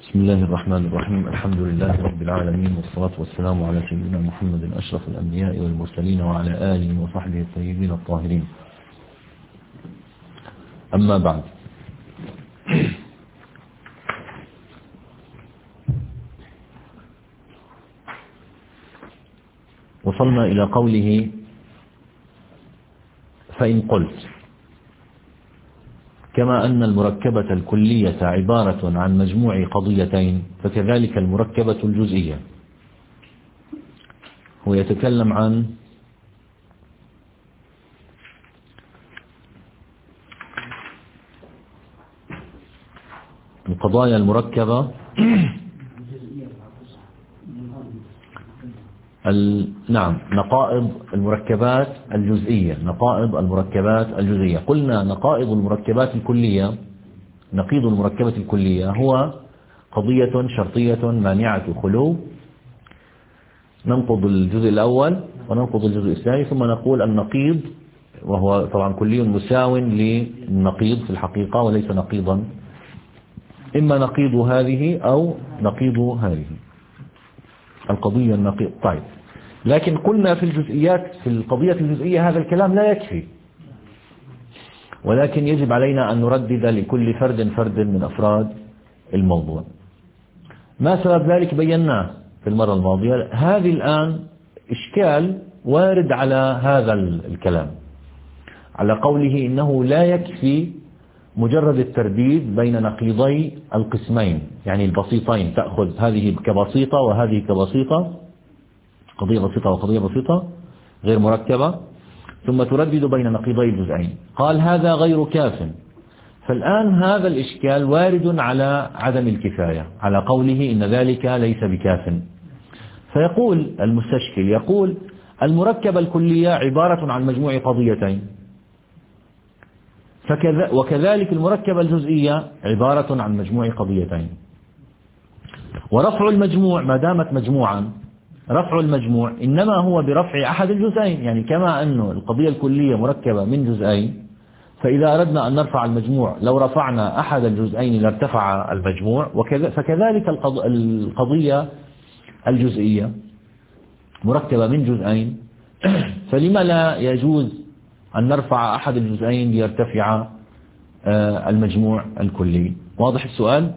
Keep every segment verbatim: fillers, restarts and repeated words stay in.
بسم الله الرحمن الرحيم. الحمد لله رب العالمين، والصلاة والسلام على سيدنا محمد أشرف الأنبياء والمرسلين وعلى آله وصحبه الطيبين الطاهرين. أما بعد، وصلنا إلى قوله: فإن قلت كما أن المركبة الكلية عبارة عن مجموع قضيتين فكذلك المركبة الجزئية. هو يتكلم عن القضايا المركبة ال... نعم نقائض المركبات الجزئية نقائض المركبات الجزئية قلنا نقائض المركبات الكلية نقيض المركبة الكلية هو قضية شرطية مانعة خلو، ننقض الجزء الأول وننقض الجزء الثاني، ثم نقول النقيض، وهو طبعا كلي مساو للنقيض في الحقيقة وليس نقيضا، إما نقيض هذه أو نقيض هذه القضية النقيض. طيب، لكن قلنا في الجزئيات في القضية الجزئية هذا الكلام لا يكفي، ولكن يجب علينا أن نردد لكل فرد فرد من أفراد الموضوع. ما سبب ذلك بيناه في المرة الماضية. هذه الآن إشكال وارد على هذا الكلام، على قوله إنه لا يكفي مجرد الترديد بين نقيضي القسمين، يعني البسيطين، تأخذ هذه كبسيطة وهذه كبسيطة، قضية بسيطة وقضية بسيطة غير مركبة، ثم تردد بين نقيضي الجزئين. قال هذا غير كاف. فالآن هذا الإشكال وارد على عدم الكفاية، على قوله إن ذلك ليس بكاف. فيقول المستشكل، يقول المركبة الكلية عبارة عن مجموع قضيتين، وكذلك المركبة الجزئية عبارة عن مجموع قضيتين، ورفع المجموع ما دامت مجموعا، رفع المجموع إنما هو برفع أحد الجزئين، يعني كما أن القضية الكلية مركبة من جزئين، فإذا أردنا أن نرفع المجموع لو رفعنا أحد الجزئين لارتفع المجموع، فكذلك القضية الجزئية مركبة من جزئين، فلما لا يجوز أن نرفع أحد الجزئين ليرتفع المجموع الكلي؟ واضح السؤال؟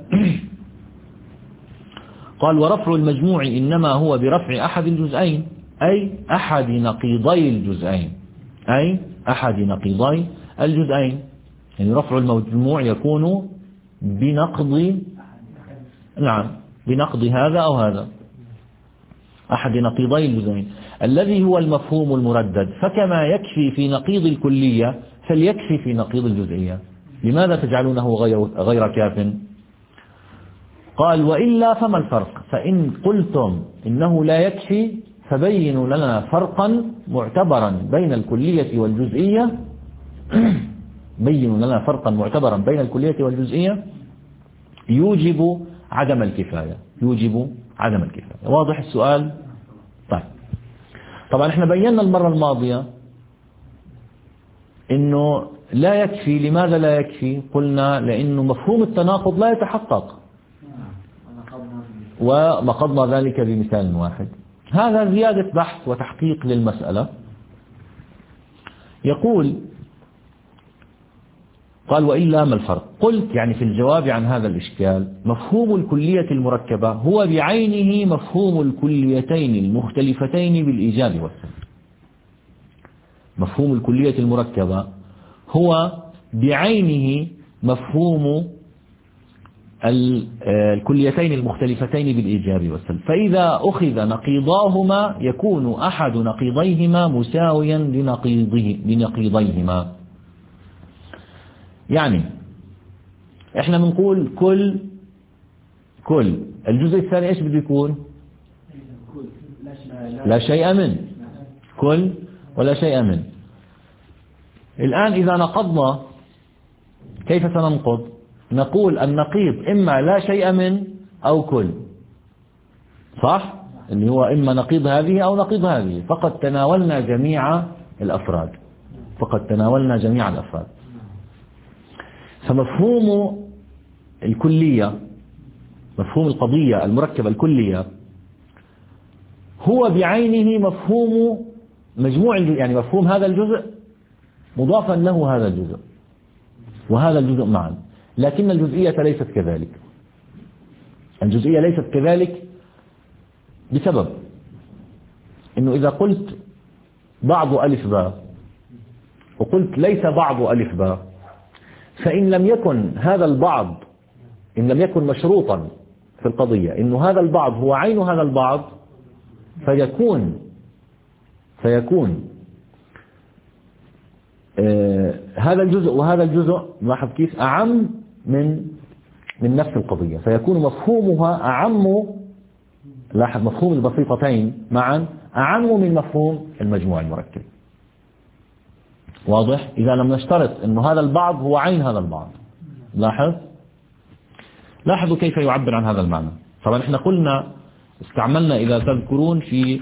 قال ورفع المجموع إنما هو برفع أحد الجزئين، أي أحد نقيضي الجزئين، أي أحد نقيضي الجزئين، يعني رفع المجموع يكون بنقض، نعم بنقض هذا أو هذا، أحد نقيضي الجزئين الذي هو المفهوم المردد. فكما يكفي في نقيض الكلية فليكفي في نقيض الجزئية. لماذا تجعلونه غير, غير كاف؟ قال وإلا فما الفرق؟ فإن قلتم إنه لا يكفي فبينوا لنا فرقا معتبرا بين الكلية والجزئية بينوا لنا فرقا معتبرا بين الكلية والجزئية يوجب عدم الكفاية يوجب عدم الكفاية. واضح السؤال؟ طيب، طبعا احنا بينا المرة الماضية انه لا يكفي. لماذا لا يكفي؟ قلنا لانه مفهوم التناقض لا يتحقق، ونقضنا ذلك بمثال واحد. هذا زيادة بحث وتحقيق للمسألة. يقول قال وإلا ما الفرق؟ قلت يعني في الجواب عن هذا الإشكال مفهوم الكلية المركبة هو بعينه مفهوم الكليتين المختلفتين بالإيجاب والسلب. مفهوم الكلية المركبة هو بعينه مفهوم الكليتين المختلفتين بالإيجاب والسلب، فإذا أخذ نقيضاهما يكون أحد نقيضيهما مساويا لنقيضه لنقيضيهما. يعني احنا بنقول كل كل الجزء الثاني ايش بده يكون؟ لا شيء من كل ولا شيء من. الآن إذا نقضنا كيف سننقض؟ نقول النقيض إما لا شيء من أو كل، صح؟ اللي هو إما نقيض هذه أو نقيض هذه. فقد تناولنا جميع الأفراد فقد تناولنا جميع الأفراد. فمفهوم الكلية مفهوم القضية المركبة الكلية هو بعينه مفهوم مجموع الجزء، يعني مفهوم هذا الجزء مضافا له هذا الجزء وهذا الجزء معا، لكن الجزئية ليست كذلك. الجزئية ليست كذلك بسبب إنه إذا قلت بعض ألف باء وقلت ليس بعض ألف باء، فإن لم يكن هذا البعض، إن لم يكن مشروطا في القضية إنه هذا البعض هو عين هذا البعض، فيكون فيكون آه هذا الجزء وهذا الجزء، لاحظ كيف أعم من من نفس القضية، فيكون مفهومها أعم. لاحظ مفهوم البسيطتين معا أعم من مفهوم المجموع المركب. واضح؟ إذا لم نشترط أنه هذا البعض هو عين هذا البعض. لاحظ لاحظوا كيف يعبر عن هذا المعنى. طبعا احنا قلنا استعملنا إذا تذكرون في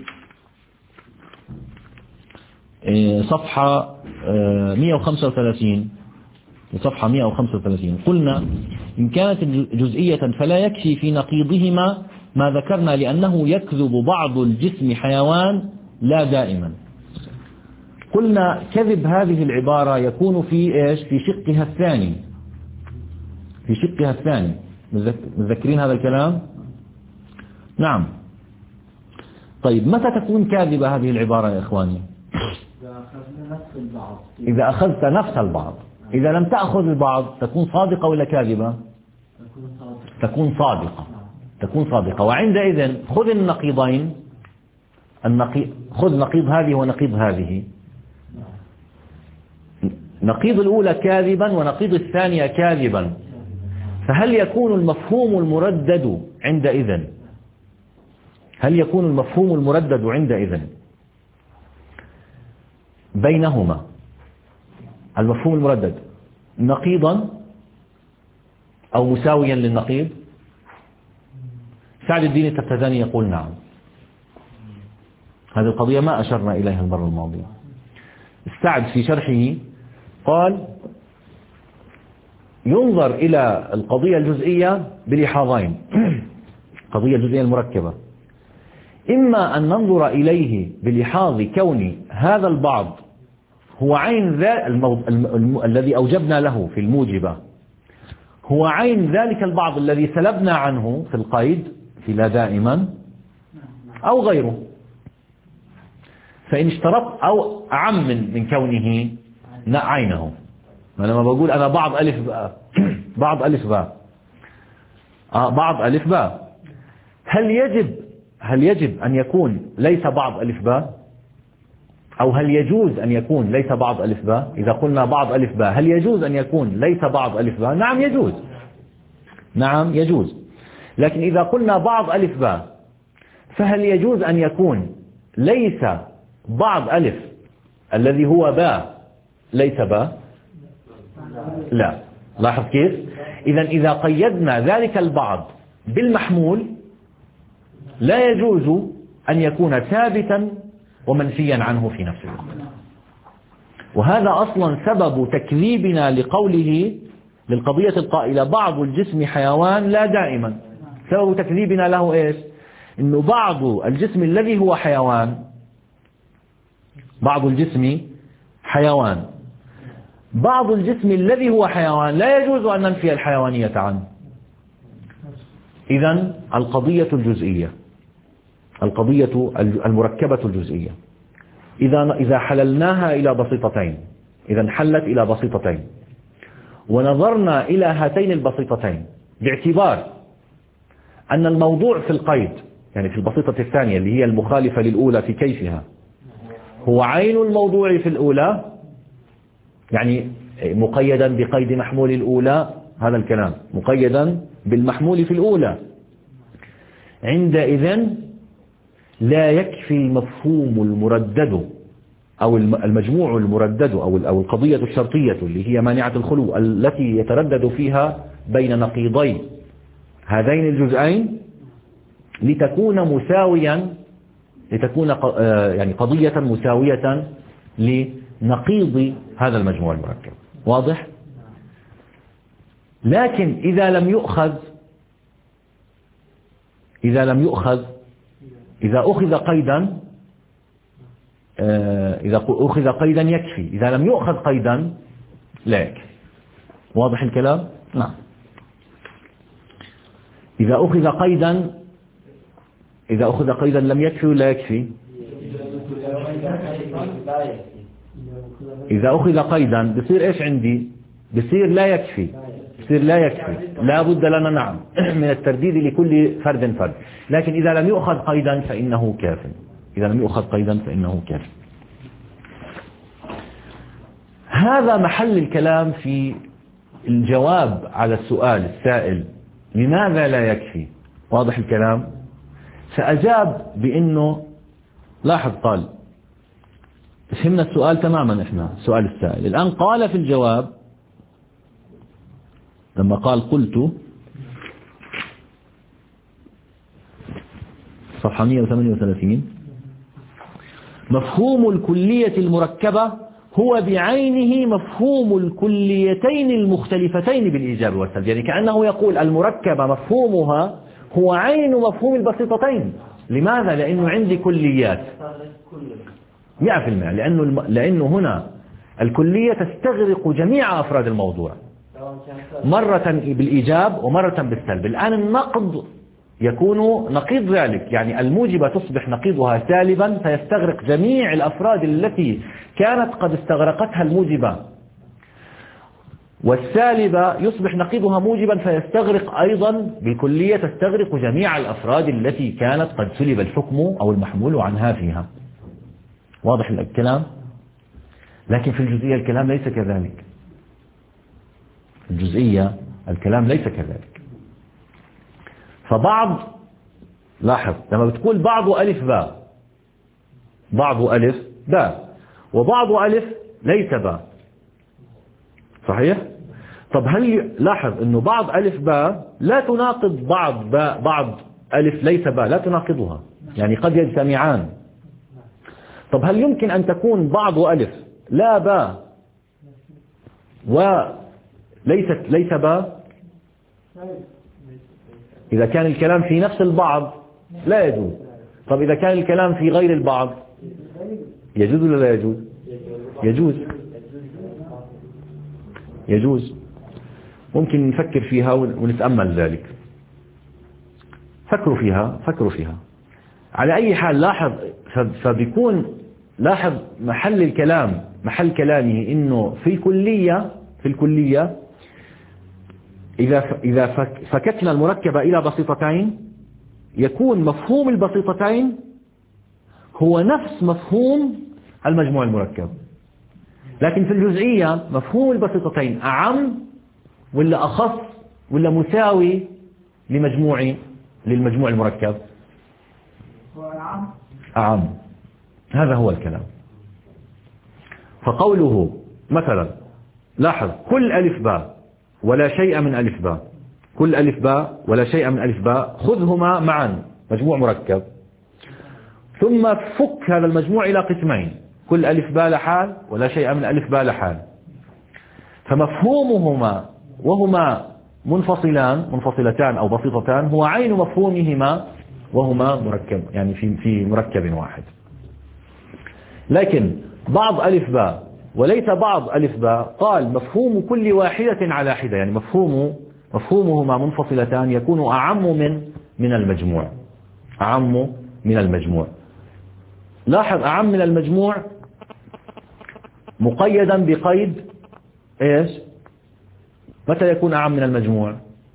صفحة مئة وخمسة وثلاثين، في صفحة مئة وخمسة وثلاثين قلنا إن كانت جزئية فلا يكفي في نقيضهما ما ذكرنا، لأنه يكذب بعض الجسم حيوان لا دائما. قلنا كذب هذه العبارة يكون في إيش؟ في شقها الثاني، في شقها الثاني. متذكرين هذا الكلام؟ نعم. طيب متى تكون كاذبة هذه العبارة يا إخواني؟ إذا أخذت نفس البعض. إذا لم تأخذ البعض تكون صادقة ولا كاذبة؟ تكون صادقة، تكون صادقة. وعندئذ خذ النقيضين، النقيض خذ نقيض هذه ونقيض هذه، نقيض الأولى كاذبا ونقيض الثانية كاذبا، فهل يكون المفهوم المردد عندئذ هل يكون المفهوم المردد عندئذ بينهما المفهوم المردد نقيضا أو مساويا للنقيض؟ سعد الدين التفتزاني يقول نعم. هذه القضية ما أشرنا إليها المرة الماضية. سعد في شرحه قال ينظر إلى القضية الجزئية بلحاظين. القضية الجزئية المركبة إما أن ننظر إليه بلحاظ كون هذا البعض هو عين ذا المو... الم... الم... الذي أوجبنا له في الموجبة، هو عين ذلك البعض الذي سلبنا عنه في القيد في لا دائما، أو غيره. فإن اشترط أو أعم من, من كونه عينه. لما بقول أنا بعض ألف باء بعض ألف باء آه بعض ألف باء، هل يجب هل يجب أن يكون ليس بعض ألف باء، أو هل يجوز أن يكون ليس بعض ألف باء؟ إذا قلنا بعض ألف باء هل يجوز أن يكون ليس بعض ألف باء؟ نعم يجوز، نعم يجوز. لكن إذا قلنا بعض ألف باء فهل يجوز أن يكون ليس بعض ألف الذي هو باء ليس باء؟ لا. لاحظ كيف؟ إذا إذا قيدنا ذلك البعض بالمحمول لا يجوز أن يكون ثابتا ومنفيا عنه في نفس الوقت. وهذا أصلا سبب تكذيبنا لقوله للقضية القائلة بعض الجسم حيوان لا دائما. سبب تكذيبنا له إيش؟ إنه بعض الجسم الذي هو حيوان، بعض الجسم حيوان، بعض الجسم الذي هو حيوان لا يجوز أن ننفي الحيوانية عنه. إذن القضية الجزئية، القضية المركبة الجزئية إذا إذا حللناها إلى بسيطتين، إذا انحلت إلى بسيطتين ونظرنا إلى هاتين البسيطتين باعتبار أن الموضوع في القيد، يعني في البسيطة الثانية اللي هي المخالفة للأولى في كيفها، هو عين الموضوع في الأولى، يعني مقيدا بقيد محمول الأولى، هذا الكلام مقيدا بالمحمول في الأولى، عندئذ لا يكفي المفهوم المردد أو المجموع المردد أو أو القضية الشرطية اللي هي مانعة الخلو التي يتردد فيها بين نقيضي هذين الجزئين لتكون مساويا لتكون يعني قضية مساوية لنقيض هذا المجموع المركب. واضح؟ لكن إذا لم يؤخذ إذا لم يؤخذ إذا أخذ قيدا إذا أخذ قيدا يكفي، إذا لم يؤخذ قيدا لا يكفي. واضح الكلام؟ نعم. إذا أخذ قيدا إذا أخذ قيدا لم يكفي ولا يكفي؟ إذا أخذ قيدا بصير إيش عندي؟ بصير لا يكفي، بصير لا يكفي، لا بد لنا نعم من الترديد لكل فرد فرد. لكن إذا لم يؤخذ قيدا فإنه كاف، إذا لم يؤخذ قيدا فإنه كاف. هذا محل الكلام في الجواب على السؤال السائل لماذا لا يكفي. واضح الكلام؟ فأجاب بأنه لاحظ قال فهمنا السؤال تماما إحنا سؤال السائل. الآن قال في الجواب لما قال قلت صفحة مئة وثمانية وثلاثين مفهوم الكلية المركبة هو بعينه مفهوم الكليتين المختلفتين بالإيجاب والسلب. يعني كأنه يقول المركبة مفهومها هو عين مفهوم البسيطتين. لماذا؟ لأنه عندي كليات مئة في المئة، لأنه, لأنه هنا الكلية تستغرق جميع أفراد الموضوع مرة بالإيجاب ومرة بالسلب. الآن النقض يكون نقيض ذلك، يعني الموجبة تصبح نقيضها سالبا فيستغرق جميع الأفراد التي كانت قد استغرقتها الموجبة، والسالبة يصبح نقيضها موجبا فيستغرق أيضا بالكلية تستغرق جميع الأفراد التي كانت قد سلب الحكم أو المحمول عنها فيها. واضح الكلام؟ لكن في الجزئية الكلام ليس كذلك. في الجزئية الكلام ليس كذلك. فبعض لاحظ لما بتقول بعض ألف باء، بعض ألف باء وبعض ألف ليس باء، صحيح؟ طب هل لاحظ أنه بعض ألف باء لا تناقض بعض باء بعض ألف ليس باء، لا تناقضها، يعني قد يجتمعان. طب هل يمكن أن تكون بعض ألف لا باء وليست ليس باء؟ إذا كان الكلام في نفس البعض لا يجوز. طب إذا كان الكلام في غير البعض يجوز ولا لا يجوز؟ يجوز يجوز. ممكن نفكر فيها ونتأمل ذلك. فكروا فيها فكروا فيها على أي حال. لاحظ فبيكون لاحظ محل الكلام محل كلامه إنه في الكلية في الكلية إذا إذا فككنا المركبة إلى بسيطتين يكون مفهوم البسيطتين هو نفس مفهوم المجموع المركب. لكن في الجزئية مفهوم البسيطتين أعم ولا أخص ولا مساوي لمجموع للمجموع المركب؟ أعم. هذا هو الكلام. فقوله مثلا لاحظ كل ألف باء ولا شيء من ألف باء، كل ألف باء ولا شيء من ألف باء خذهما معا مجموع مركب، ثم فك هذا المجموع إلى قسمين، كل ألف باء لحال ولا شيء من ألف باء لحال. فمفهومهما وهما منفصلان منفصلتان أو بسيطتان هو عين مفهومهما وهما مركب، يعني في في مركب واحد. لكن بعض ألف باء وليس بعض ألف باء قال مفهوم كل واحدة على حدة، يعني مفهوم مفهومهما منفصلتان يكون أعم من من المجموع، أعم من المجموع. لاحظ أعم من المجموع مقيدا بقيد إيش؟ متى يكون أعم من المجموع؟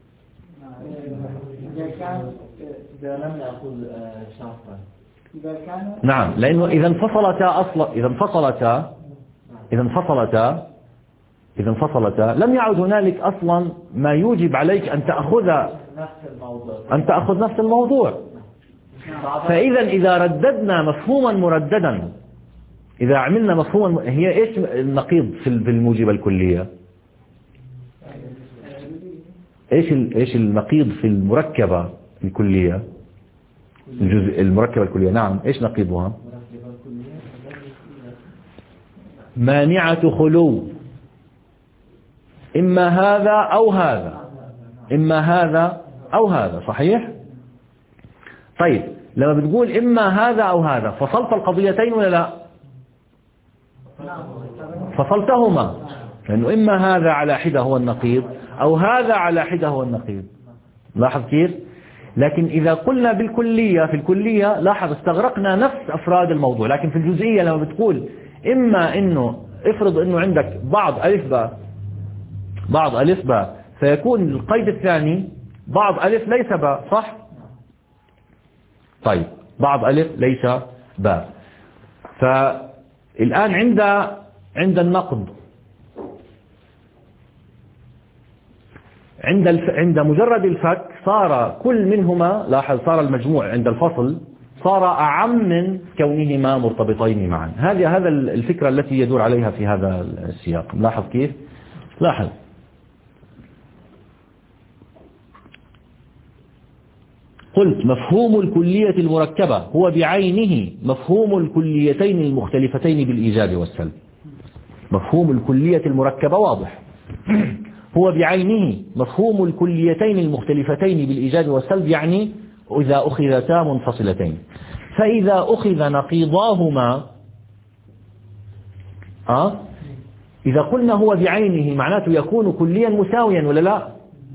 إذا لم نأخذ شرطا. نعم، لأنه إذا انفصلتا أصلا إذا انفصلتا إذا انفصلتا إذا انفصلتا لم يعد هنالك أصلا ما يوجب عليك أن تأخذ أن تأخذ نفس الموضوع. فإذا إذا رددنا مفهوما مرددا، إذا عملنا مفهوما، هي إيش النقيض في الموجبة الكلية؟ إيش إيش النقيض في المركبة الكلية؟ الجزء المركبة الكلية نعم، إيش نقيضها؟ مانعة خلو، إما هذا أو هذا، إما هذا أو هذا، صحيح؟ طيب لما بتقول إما هذا أو هذا فصلت القضيتين ولا لا؟ فصلتهما، لأنه إما هذا على حدة هو النقيض أو هذا على حدة هو النقيض. لاحظ كيف؟ لكن إذا قلنا بالكلية، في الكلية لاحظ استغرقنا نفس أفراد الموضوع، لكن في الجزئية لما بتقول إما إنه افرض إنه عندك بعض ألف باء بعض ألف باء، فيكون القيد الثاني بعض ألف ليس باء، صح؟ طيب بعض ألف ليس باء. فالآن عند عند النقد، عند الف... عند مجرد الفك صار كل منهما، لاحظ صار المجموع عند الفصل صار أعم من كونهما مرتبطين معا. هذه هذا الفكرة التي يدور عليها في هذا السياق. لاحظ كيف؟ لاحظ قلت مفهوم الكلية المركبة هو بعينه مفهوم الكليتين المختلفتين بالإيجاب والسلب. مفهوم الكلية المركبة واضح، هو بعينه مفهوم الكليتين المختلفتين بالإيجاب والسلب، يعني إذا أخذتا منفصلتين. فإذا أخذ نقيضاهما أه؟ إذا قلنا هو بعينه معناته يكون كليا مساويا ولا لا؟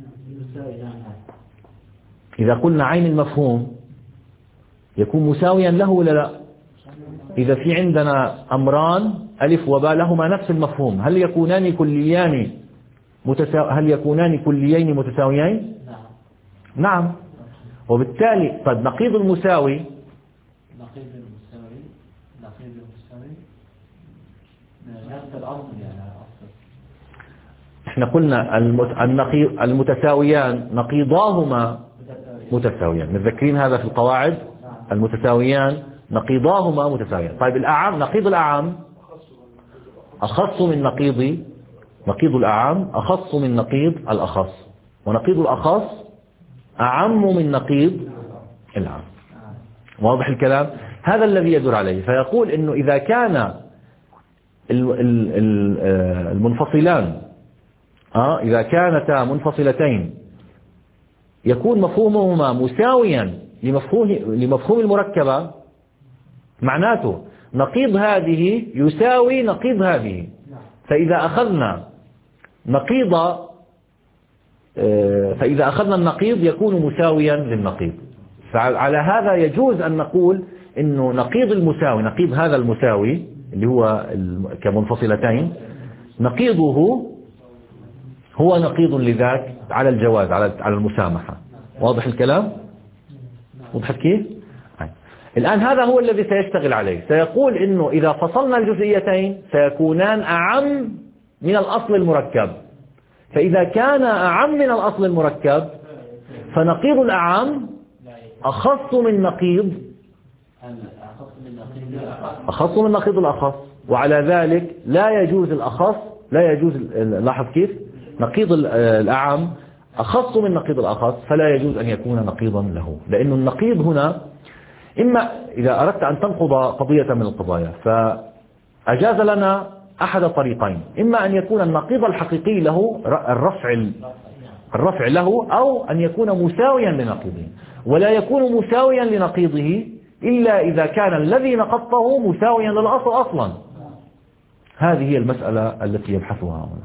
إذا قلنا عين المفهوم يكون مساويا له ولا لا؟ إذا في عندنا أمران ألف وباء لهما نفس المفهوم، هل يكونان كليان متساو... هل يكونان كليين متساويين؟ نعم. نعم. وبالتالي طيب نقيض المساوي نقيض المساوي نقيض المساوي نفس الأصل يعني أصل. احنا قلنا المت... النقيض المتساويان نقيضاهما متساويان، متذكرين هذا في القواعد؟ المتساويان نقيضاهما متساويان. طيب الأعم، نقيض الأعم أخص من نقيض نقيض الأعم أخص من نقيض الأخص، ونقيض الأخص أعم من نقيض العام. واضح الكلام؟ هذا الذي يدور عليه. فيقول إنه إذا كان المنفصلان آه إذا كانتا منفصلتين يكون مفهومهما مساويا لمفهوم لمفهوم المركبة، معناته نقيض هذه يساوي نقيض هذه. فإذا أخذنا نقيض فإذا أخذنا النقيض يكون مساويا للنقيض. فعلى هذا يجوز أن نقول إنه نقيض المساوي، نقيض هذا المساوي اللي هو كمنفصلتين، نقيضه هو نقيض لذاك على الجواز، على على المسامحة. واضح الكلام؟ وضحت كيف؟ الآن هذا هو الذي سيشتغل عليه. سيقول إنه إذا فصلنا الجزئيتين سيكونان أعم من الأصل المركب. فإذا كان أعم من الأصل المركب فنقيض الأعم أخص من نقيض أخص من نقيض الأخص، وعلى ذلك لا يجوز الأخص لا يجوز. لاحظ كيف؟ نقيض الأعم أخص من نقيض الأخص، فلا يجوز أن يكون نقيضا له، لأن النقيض هنا إما إذا أردت أن تنقض قضية من القضايا فأجاز لنا أحد الطريقين، إما أن يكون النقيض الحقيقي له الرفع الرفع له، أو أن يكون مساويا لنقيضه. ولا يكون مساويا لنقيضه إلا إذا كان الذي نقضته مساويا للأصل أصلا. هذه هي المسألة التي يبحثها هنا.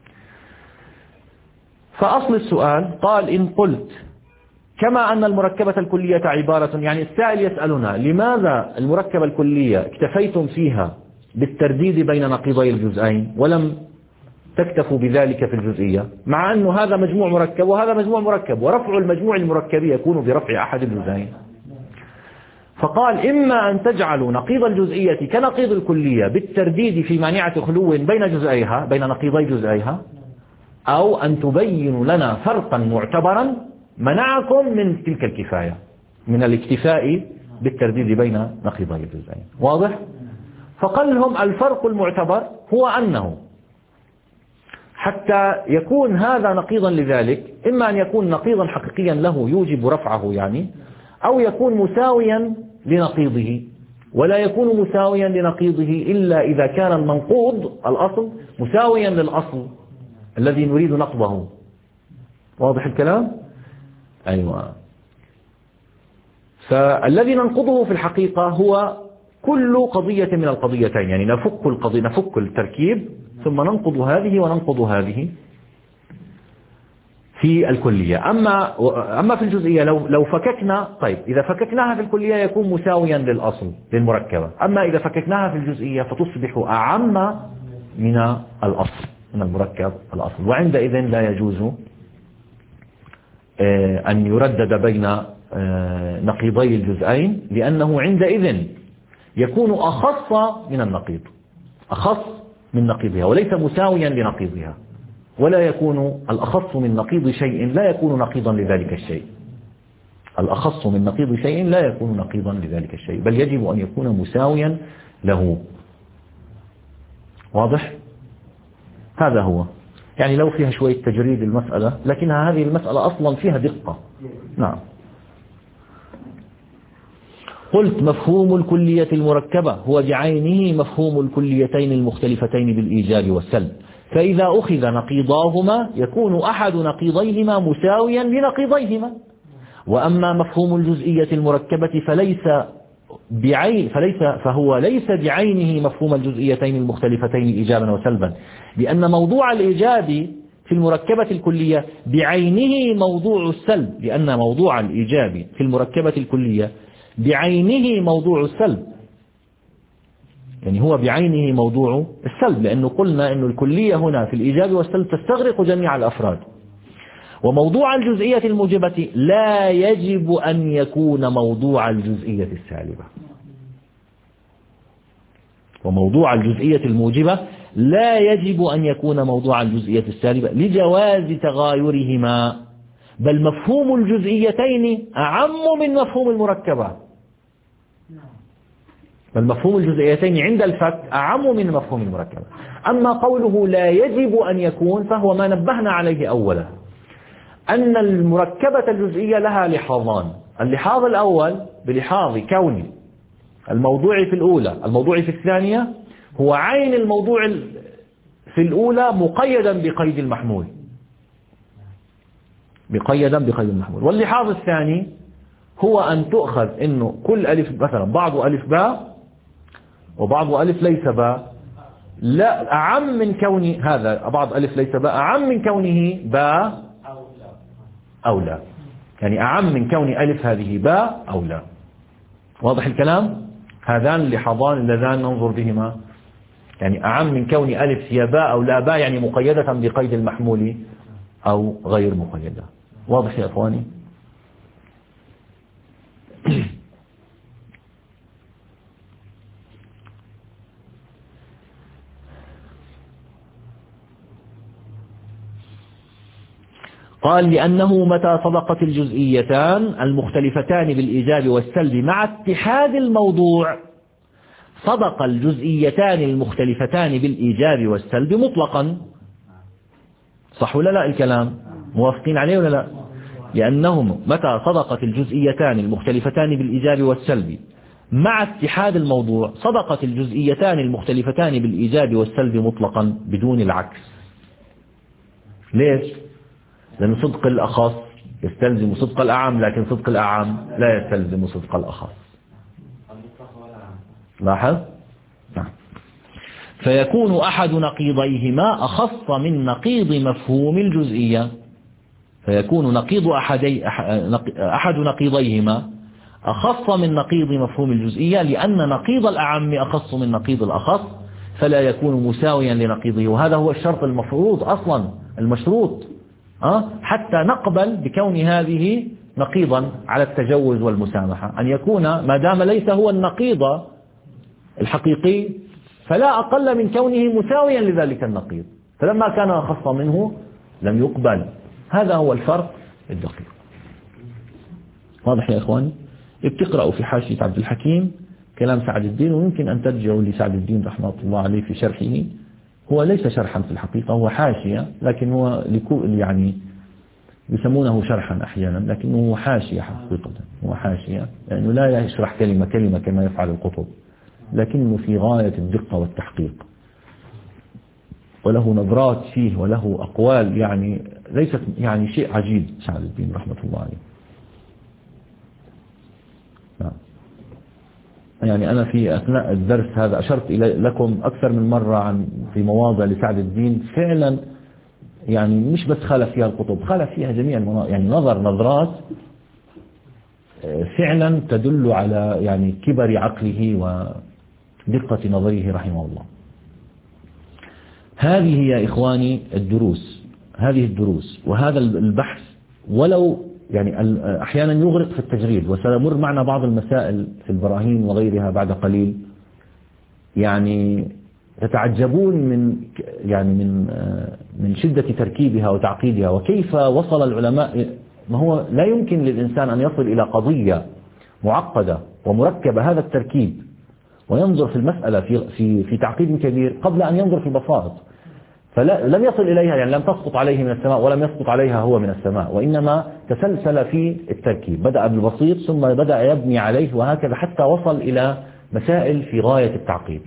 فأصل السؤال قال إن قلت كما أن المركبة الكلية عبارة، يعني السائل يسألنا لماذا المركبة الكلية اكتفيتم فيها بالترديد بين نقيضي الجزئين ولم تكتفوا بذلك في الجزئية، مع أنه هذا مجموع مركب وهذا مجموع مركب، ورفع المجموع المركب يكون برفع أحد الجزئين. فقال إما أن تجعلوا نقيض الجزئية كنقيض الكلية بالترديد في مانعة خلو بين جزئيها بين نقيضي جزئيها، أو أن تبينوا لنا فرقا معتبرا منعكم من تلك الكفاية، من الاكتفاء بالترديد بين نقيضي الجزئين. واضح؟ فقال لهم الفرق المعتبر هو أنه حتى يكون هذا نقيضا لذلك إما أن يكون نقيضا حقيقيا له يوجب رفعه يعني، أو يكون مساويا لنقيضه، ولا يكون مساويا لنقيضه إلا إذا كان المنقوض الأصل مساويا للأصل الذي نريد نقضه. واضح الكلام؟ أيوة. فالذي ننقضه في الحقيقة هو كل قضية من القضيتين، يعني نفك القضية نفك التركيب ثم ننقض هذه وننقض هذه في الكلية. أما أما في الجزئية لو لو فككنا، طيب إذا فككناها في الكلية يكون مساويا للأصل للمركبة، أما إذا فككناها في الجزئية فتصبح أعم من الأصل من المركب الأصل، وعندئذ لا يجوز أن يردد بين نقيضي الجزئين، لأنه عندئذ يكون أخص من النقيض، أخص من نقيضها وليس مساويا لنقيضها، ولا يكون الأخص من نقيض شيء لا يكون نقيضا لذلك الشيء، الأخص من نقيض شيء لا يكون نقيضا لذلك الشيء، بل يجب أن يكون مساويا له. واضح؟ هذا هو، يعني لو فيها شوية تجريد المسألة، لكنها هذه المسألة أصلا فيها دقة. نعم. قلت مفهوم الكلية المركبة هو بعينه مفهوم الكليتين المختلفتين بالإيجاب والسلب، فإذا أخذ نقيضاهما يكون أحد نقيضيهما مساويا لنقيضيهما. وأما مفهوم الجزئية المركبة فليس بعين فليس فهو ليس بعينه مفهوم الجزئيتين المختلفتين إيجابا وسلبا، لأن موضوع الإيجاب في المركبة الكلية بعينه موضوع السلب، لأن موضوع الإيجاب في المركبة الكلية بعينه موضوع السلب، يعني هو بعينه موضوع السلب، لأنه قلنا أن الكلية هنا في الإيجاب والسلب تستغرق جميع الأفراد. وموضوع الجزئية الموجبة لا يجب أن يكون موضوع الجزئية السالبة، وموضوع الجزئية الموجبة لا يجب أن يكون موضوع الجزئية السالبة لجواز تغايرهما، بل مفهوم الجزئيتين أعم من مفهوم المركبة، بل مفهوم الجزئيتين عند الفك أعم من مفهوم المركبة. أما قوله لا يجب أن يكون فهو ما نبهنا عليه أولا، أن المركبة الجزئية لها لحاظان، اللحاظ الأول بلحاظ كون الموضوع في الأولى الموضوع في الثانية هو عين الموضوع في الأولى مقيدا بقيد المحمول، مقيدا بقيد المحمول. واللحاظ الثاني هو أن تؤخذ إنه كل ألف مثلا بعض ألف باء وبعض ألف ليس باء، لا أعم من كون هذا بعض ألف ليس باء أعم من كونه باء أو لا، يعني أعم من كون ألف هذه باء أو لا. واضح الكلام؟ هذان اللحاظان اللذان ننظر بهما، يعني أعم من كون ألف هي باء أو لا باء، يعني مقيدة بقيد المحمول أو غير مقيدة. واضح يا أخواني؟ قال لأنه متى صدقت الجزئيتان المختلفتان بالإيجاب والسلب مع اتحاد الموضوع صدق الجزئيتان المختلفتان بالإيجاب والسلب مطلقا. صح ولا لا الكلام؟ موافقين عليه ولا لا؟ لأنهم متى صدقت الجزئيتان المختلفتان بالإيجاب والسلب مع اتحاد الموضوع صدقت الجزئيتان المختلفتان بالإيجاب والسلب مطلقا بدون العكس. ليش؟ لأن صدق الأخص يستلزم صدق الأعم، لكن صدق الأعم لا يستلزم صدق الأخص. لاحظ؟ نعم. فيكون أحد نقيضيهما أخص من نقيض مفهوم الجزئية، فيكون نقيض أحدي أحد نقيضيهما أخص من نقيض مفهوم الجزئية، لأن نقيض الأعم أخص من نقيض الأخص، فلا يكون مساويا لنقيضه. وهذا هو الشرط المفروض أصلا المشروط أه؟ حتى نقبل بكون هذه نقيضا على التجوز والمسامحة، أن يكون ما دام ليس هو النقيض الحقيقي فلا أقل من كونه مساويا لذلك النقيض، فلما كان أخص منه لم يقبل. هذا هو الفرق الدقيق. واضح يا إخواني؟ بتقرأوا في حاشية عبد الحكيم كلام سعد الدين، ويمكن أن ترجعوا لسعد الدين رحمه الله عليه في شرحه. هو ليس شرحا في الحقيقة، هو حاشية، لكن هو يعني يسمونه شرحا أحيانا، لكنه حاشية حقيقة، هو حاشية لأنه لا يشرح كلمة كلمة كما يفعل القطب، لكنه في غاية الدقة والتحقيق، وله نظرات فيه وله أقوال يعني ليست يعني شيء عجيب سعد الدين رحمة الله عليه. يعني أنا في أثناء الدرس هذا أشرت إلى لكم أكثر من مرة عن في مواضع لسعد الدين فعلا يعني مش بس خالف فيها الكتب، خالف فيها جميع المناطق، يعني نظر نظرات فعلا تدل على يعني كبر عقله ودقة نظره رحمه الله. هذه يا إخواني الدروس، هذه الدروس وهذا البحث ولو يعني أحيانا يغرق في التجريد، وسنمر معنا بعض المسائل في البراهين وغيرها بعد قليل، يعني تتعجبون من يعني من من شدة تركيبها وتعقيدها وكيف وصل العلماء. ما هو لا يمكن للإنسان أن يصل إلى قضية معقدة ومركبة هذا التركيب وينظر في المسألة في في في تعقيد كبير قبل أن ينظر في البساطة، فلم يصل إليها، يعني لم تسقط عليه من السماء ولم يسقط عليها هو من السماء، وإنما تسلسل في التركيب، بدأ بالبسيط ثم بدأ يبني عليه وهكذا حتى وصل إلى مسائل في غاية التعقيد.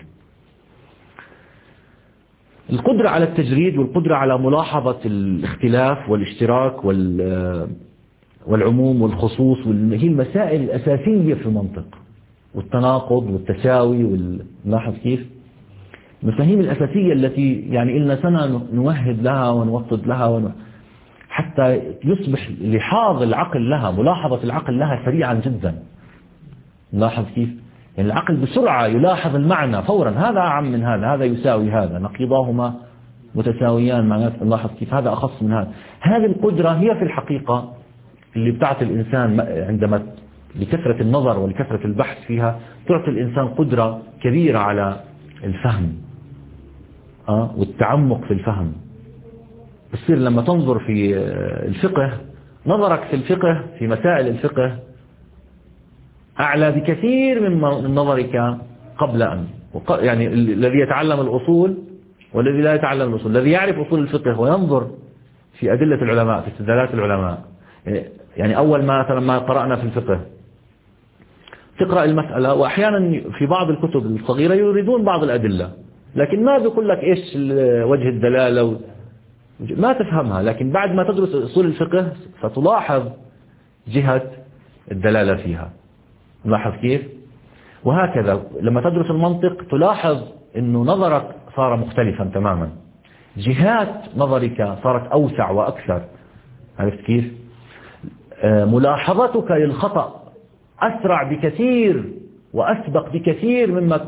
القدرة على التجريد والقدرة على ملاحظة الاختلاف والاشتراك والعموم والخصوص هي المسائل الأساسية في المنطق، والتناقض والتساوي واللاحظ كيف المفاهيم الأساسية التي يعني إلنا سنة نمهد لها ونوطد لها ون... حتى يصبح لحاظ العقل لها، ملاحظة العقل لها سريعا جدا. نلاحظ كيف يعني العقل بسرعة يلاحظ المعنى فورا، هذا أعم من هذا، هذا يساوي هذا، نقيضاهما متساويان، معناته نلاحظ كيف هذا أخص من هذا. هذه القدرة هي في الحقيقة اللي بتعطي الإنسان عندما لكثرة النظر ولكثرة البحث فيها تعطي الإنسان قدرة كبيرة على الفهم أه؟ والتعمق في الفهم. بصير لما تنظر في الفقه نظرك في الفقه في مسائل الفقه أعلى بكثير من نظرك قبل أن يعني الذي يتعلم الأصول والذي لا يتعلم الأصول، الذي يعرف أصول الفقه وينظر في أدلة العلماء في استدلالات العلماء. يعني أول ما مثلا ما قرأنا في الفقه تقرأ المسألة وأحيانا في بعض الكتب الصغيرة يريدون بعض الأدلة لكن ما بيقول لك إيش وجه الدلالة ما تفهمها، لكن بعد ما تدرس أصول الفقه ستلاحظ جهة الدلالة فيها. نلاحظ كيف؟ وهكذا لما تدرس المنطق تلاحظ أنه نظرك صار مختلفا تماما، جهات نظرك صارت أوسع وأكثر. عرفت كيف؟ ملاحظتك للخطأ أسرع بكثير وأسبق بكثير مما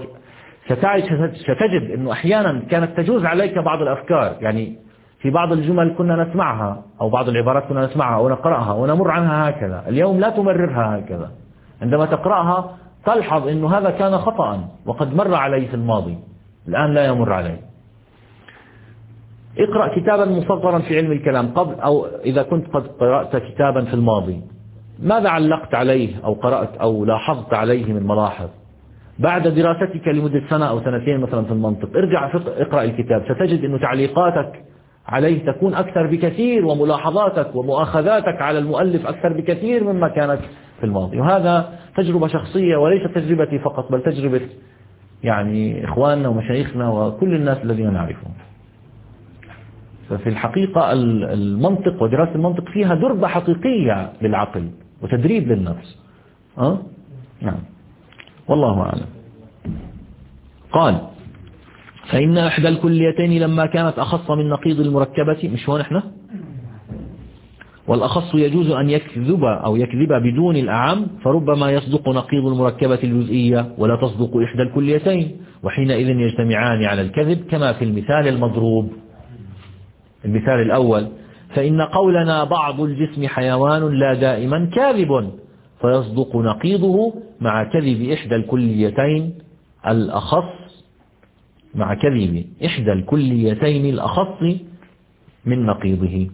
ستجد أنه أحيانا كانت تجوز عليك بعض الأفكار، يعني في بعض الجمل كنا نسمعها أو بعض العبارات كنا نسمعها ونقرأها ونمر عنها هكذا، اليوم لا تمررها هكذا، عندما تقرأها تلحظ أنه هذا كان خطأ وقد مر عليه في الماضي الآن لا يمر عليه. اقرأ كتابا مصغرا في علم الكلام قبل، أو إذا كنت قد قرأت كتابا في الماضي ماذا علقت عليه أو قرأت أو لاحظت عليه من ملاحظ؟ بعد دراستك لمدة سنة أو سنتين مثلا في المنطق ارجع اقرأ الكتاب ستجد أن تعليقاتك عليه تكون أكثر بكثير وملاحظاتك ومؤاخذاتك على المؤلف أكثر بكثير مما كانت في الماضي. وهذا تجربة شخصية وليس تجربتي فقط بل تجربة يعني إخواننا ومشايخنا وكل الناس الذين نعرفهم. ففي الحقيقة المنطق ودراسة المنطق فيها دربة حقيقية للعقل وتدريب للنفس. أه؟ نعم والله أعلم. قال فإن إحدى الكليتين لما كانت أخص من نقيض المركبة، مش هون إحنا، والأخص يجوز أن يكذب أو يكذب بدون الأعم، فربما يصدق نقيض المركبة الجزئية ولا تصدق إحدى الكليتين، وحينئذ يجتمعان على الكذب كما في المثال المضروب. المثال الأول فإن قولنا بعض الجسم حيوان لا دائما كاذب، فيصدق نقيضه مع كذب إحدى الكليتين الأخص مع كذب إحدى الكليتين الأخص من نقيضه.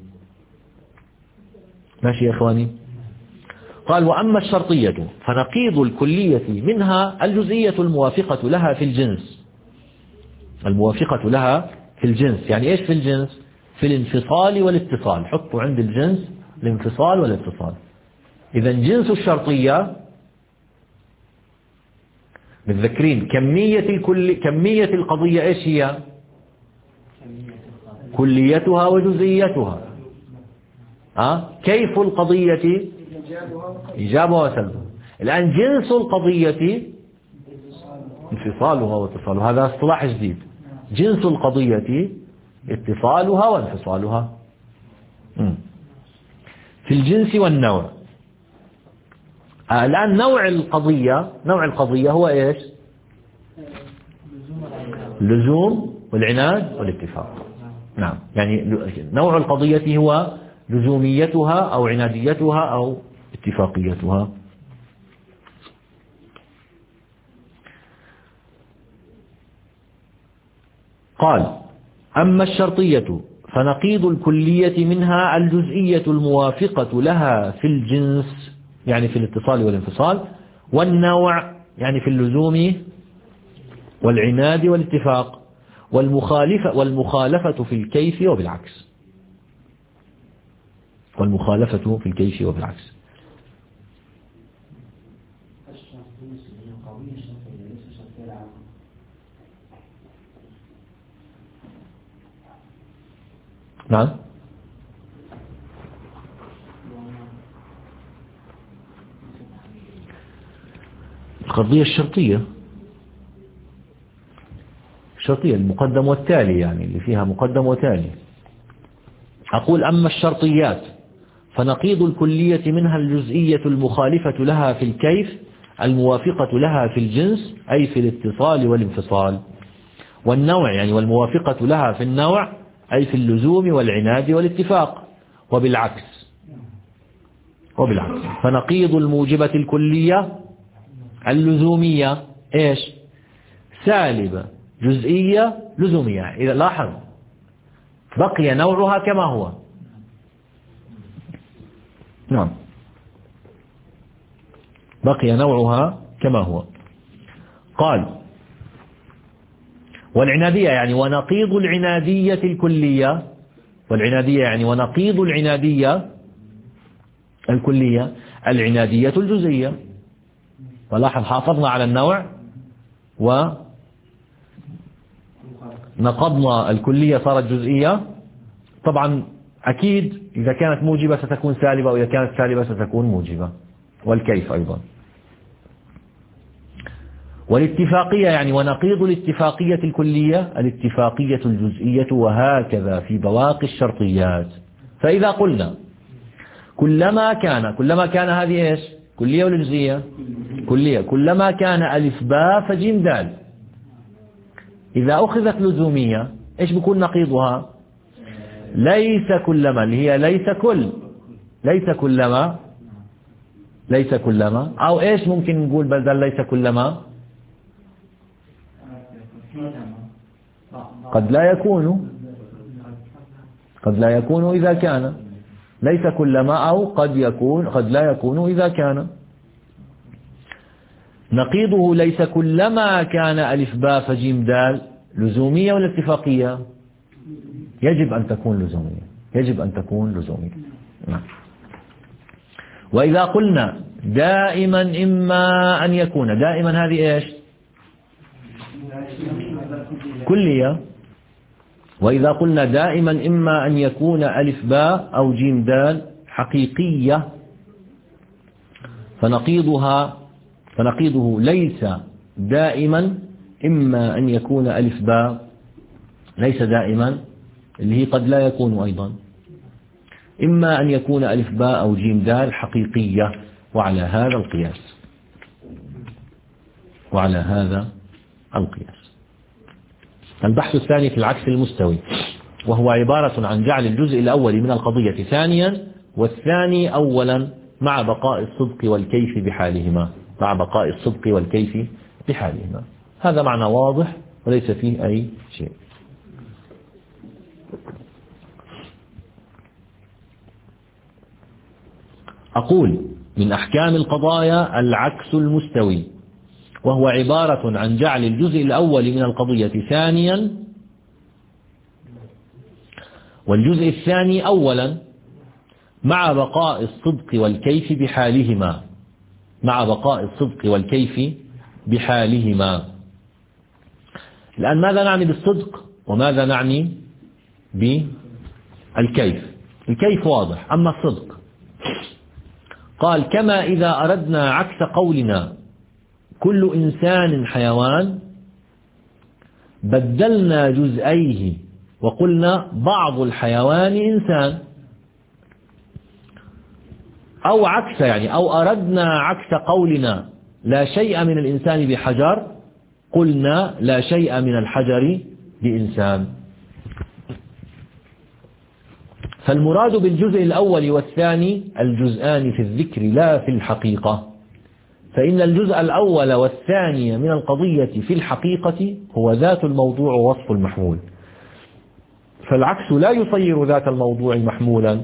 ماشي يا إخواني؟ قال وأما الشرطية فنقيض الكلية منها الجزئية الموافقة لها في الجنس، الموافقة لها في الجنس. يعني إيش في الجنس؟ في الانفصال والاتصال. حطوا عند الجنس الانفصال والاتصال. إذا جنس الشرطية متذكرين كمية الكل كمية القضية إيش هي؟ كليتها وجزئيتها. أه؟ كيف القضية؟ إيجابها وسلبها. الآن جنس القضية انفصالها واتصالها، هذا اصطلاح جديد. جنس القضية اتصالها وانفصالها. في الجنس والنوع. الآن نوع القضية نوع القضية هو إيش؟ اللزوم والعناد والاتفاق. نعم، يعني نوع القضية هو لزوميتها أو عناديتها أو اتفاقيتها. قال: أما الشرطية فنقيض الكلية منها الجزئية الموافقة لها في الجنس، يعني في الاتصال والانفصال، والنوع يعني في اللزوم والعناد والاتفاق، والمخالفة والمخالفة في الكيف وبالعكس والمخالفة في الكيف وبالعكس. نعم. القضية الشرطية الشرطية المقدم والتالي، يعني اللي فيها مقدم وتالي. أقول: أما الشرطيات فنقيض الكلية منها الجزئية المخالفة لها في الكيف الموافقة لها في الجنس، أي في الاتصال والانفصال، والنوع يعني والموافقة لها في النوع، أي في اللزوم والعناد والاتفاق، وبالعكس وبالعكس فنقيض الموجبة الكلية اللزومية إيش؟ سالبة جزئية لزومية. إذا لاحظ بقي نوعها كما هو. نعم، بقي نوعها كما هو. قال: والعنادية يعني ونقيض العنادية الكلية، والعنادية يعني ونقيض العنادية الكلية العنادية الجزئية. ولاحظ حافظنا على النوع ونقضنا الكلية صارت جزئية. طبعا أكيد إذا كانت موجبة ستكون سالبة، وإذا كانت سالبة ستكون موجبة، والكيف أيضا. والاتفاقية يعني ونقيض الاتفاقية الكلية الاتفاقية الجزئية، وهكذا في بواقي الشرطيات. فإذا قلنا كلما كان كلما كان هذه إيش؟ كلية ولا جزئية؟ كلية. كلما كان ألف باء فجيم دال. إذا أخذت لزومية إيش بيكون نقيضها؟ ليس كلما، اللي هي ليس كل ليس كلما ليس كلما أو إيش ممكن نقول بدل ليس كلما؟ قد لا يكون قد لا يكون إذا كان ليس كلما، أو قد يكون قد لا يكون إذا كان. نقيضه ليس كلما كان ألف باء فجيم دال لزومية ولا اتفاقية؟ يجب أن تكون لزومية يجب أن تكون لزومية. نعم. وإذا قلنا دائما إما أن يكون، دائما هذه إيش؟ كلية. وإذا قلنا دائما إما أن يكون ألف باء أو جيم دال حقيقية، فنقيضها فنقيضه ليس دائما إما أن يكون ألف باء، ليس دائما اللي هي قد لا يكون أيضا، إما أن يكون ألف باء أو جيم دال حقيقية. وعلى هذا القياس وعلى هذا القياس البحث الثاني في العكس المستوي، وهو عبارة عن جعل الجزء الأول من القضية ثانيا والثاني أولا مع بقاء الصدق والكيف بحالهما مع بقاء الصدق والكيف بحالهما. هذا معنى واضح وليس فيه أي شيء. أقول: من أحكام القضايا العكس المستوي، وهو عبارة عن جعل الجزء الأول من القضية ثانيا والجزء الثاني أولا مع بقاء الصدق والكيف بحالهما مع بقاء الصدق والكيف بحالهما. الآن ماذا نعني بالصدق وماذا نعني بالكيف؟ الكيف واضح، أما الصدق قال كما إذا أردنا عكس قولنا كل إنسان حيوان بدلنا جزئيه وقلنا بعض الحيوان إنسان، أو عكس يعني أو أردنا عكس قولنا لا شيء من الإنسان بحجر قلنا لا شيء من الحجر بإنسان. فالمراد بالجزء الأول والثاني الجزءان في الذكر لا في الحقيقة، فإن الجزء الأول والثاني من القضية في الحقيقة هو ذات الموضوع ووصف المحمول، فالعكس لا يصير ذات الموضوع محمولا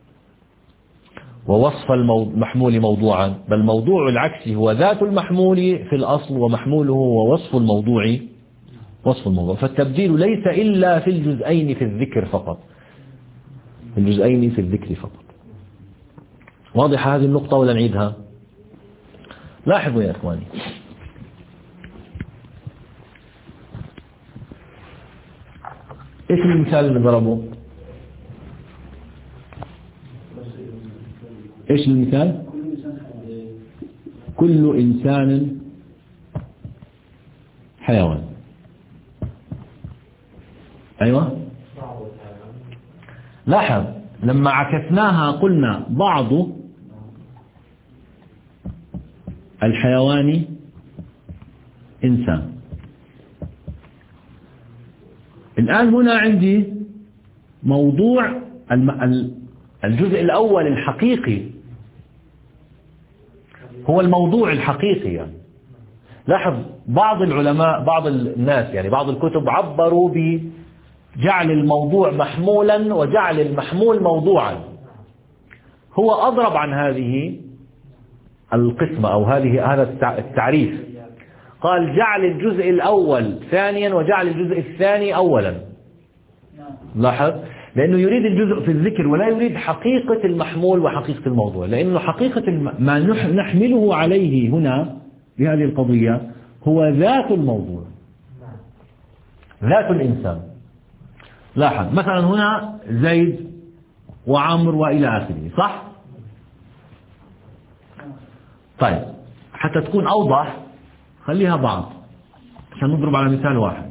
ووصف المحمول موضوعا، بل موضوع العكس هو ذات المحمول في الأصل ومحموله هو وصف الموضوع وصف الموضوع. فالتبديل ليس إلا في الجزئين في الذكر فقط، في الجزئين في الذكر فقط. واضح هذه النقطة ولا نعيدها؟ لاحظوا يا إخواني، إيش المثال اللي ضربه؟ إيش المثال؟ كل إنسان حيوان. أيوة، لاحظ لما عكسناها قلنا بعض الحيوان إنسان. الآن هنا عندي موضوع الجزء الأول الحقيقي هو الموضوع الحقيقي يعني. لاحظ بعض العلماء بعض الناس يعني بعض الكتب عبروا بجعل الموضوع محمولا وجعل المحمول موضوعا. هو أضرب عن هذه القسمة أو هذه هذا التعريف، قال جعل الجزء الأول ثانيا وجعل الجزء الثاني أولا. لاحظ، لأنه يريد الجزء في الذكر ولا يريد حقيقة المحمول وحقيقة الموضوع، لأنه حقيقة ما نحمله عليه هنا بهذه القضية هو ذات الموضوع، ذات الإنسان. لاحظ مثلا هنا زيد وعمر وإلى آخره، صح؟ طيب حتى تكون أوضح خليها بعض عشان نضرب على مثال واحد.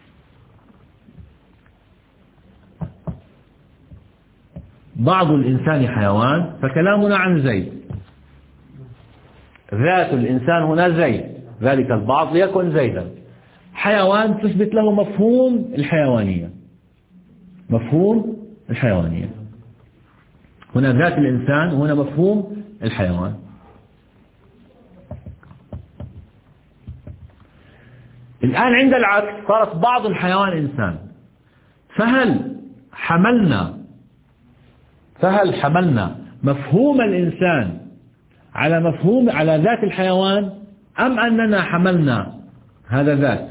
بعض الإنسان حيوان، فكلامنا عن زيد، ذات الإنسان هنا زيد، ذلك البعض ليكن زيدا. حيوان تثبت له مفهوم الحيوانية، مفهوم الحيوانية. هنا ذات الإنسان وهنا مفهوم الحيوان. الآن عند العكس صارت بعض الحيوان إنسان، فهل حملنا فهل حملنا مفهوم الإنسان على مفهوم على ذات الحيوان، أم أننا حملنا هذا ذات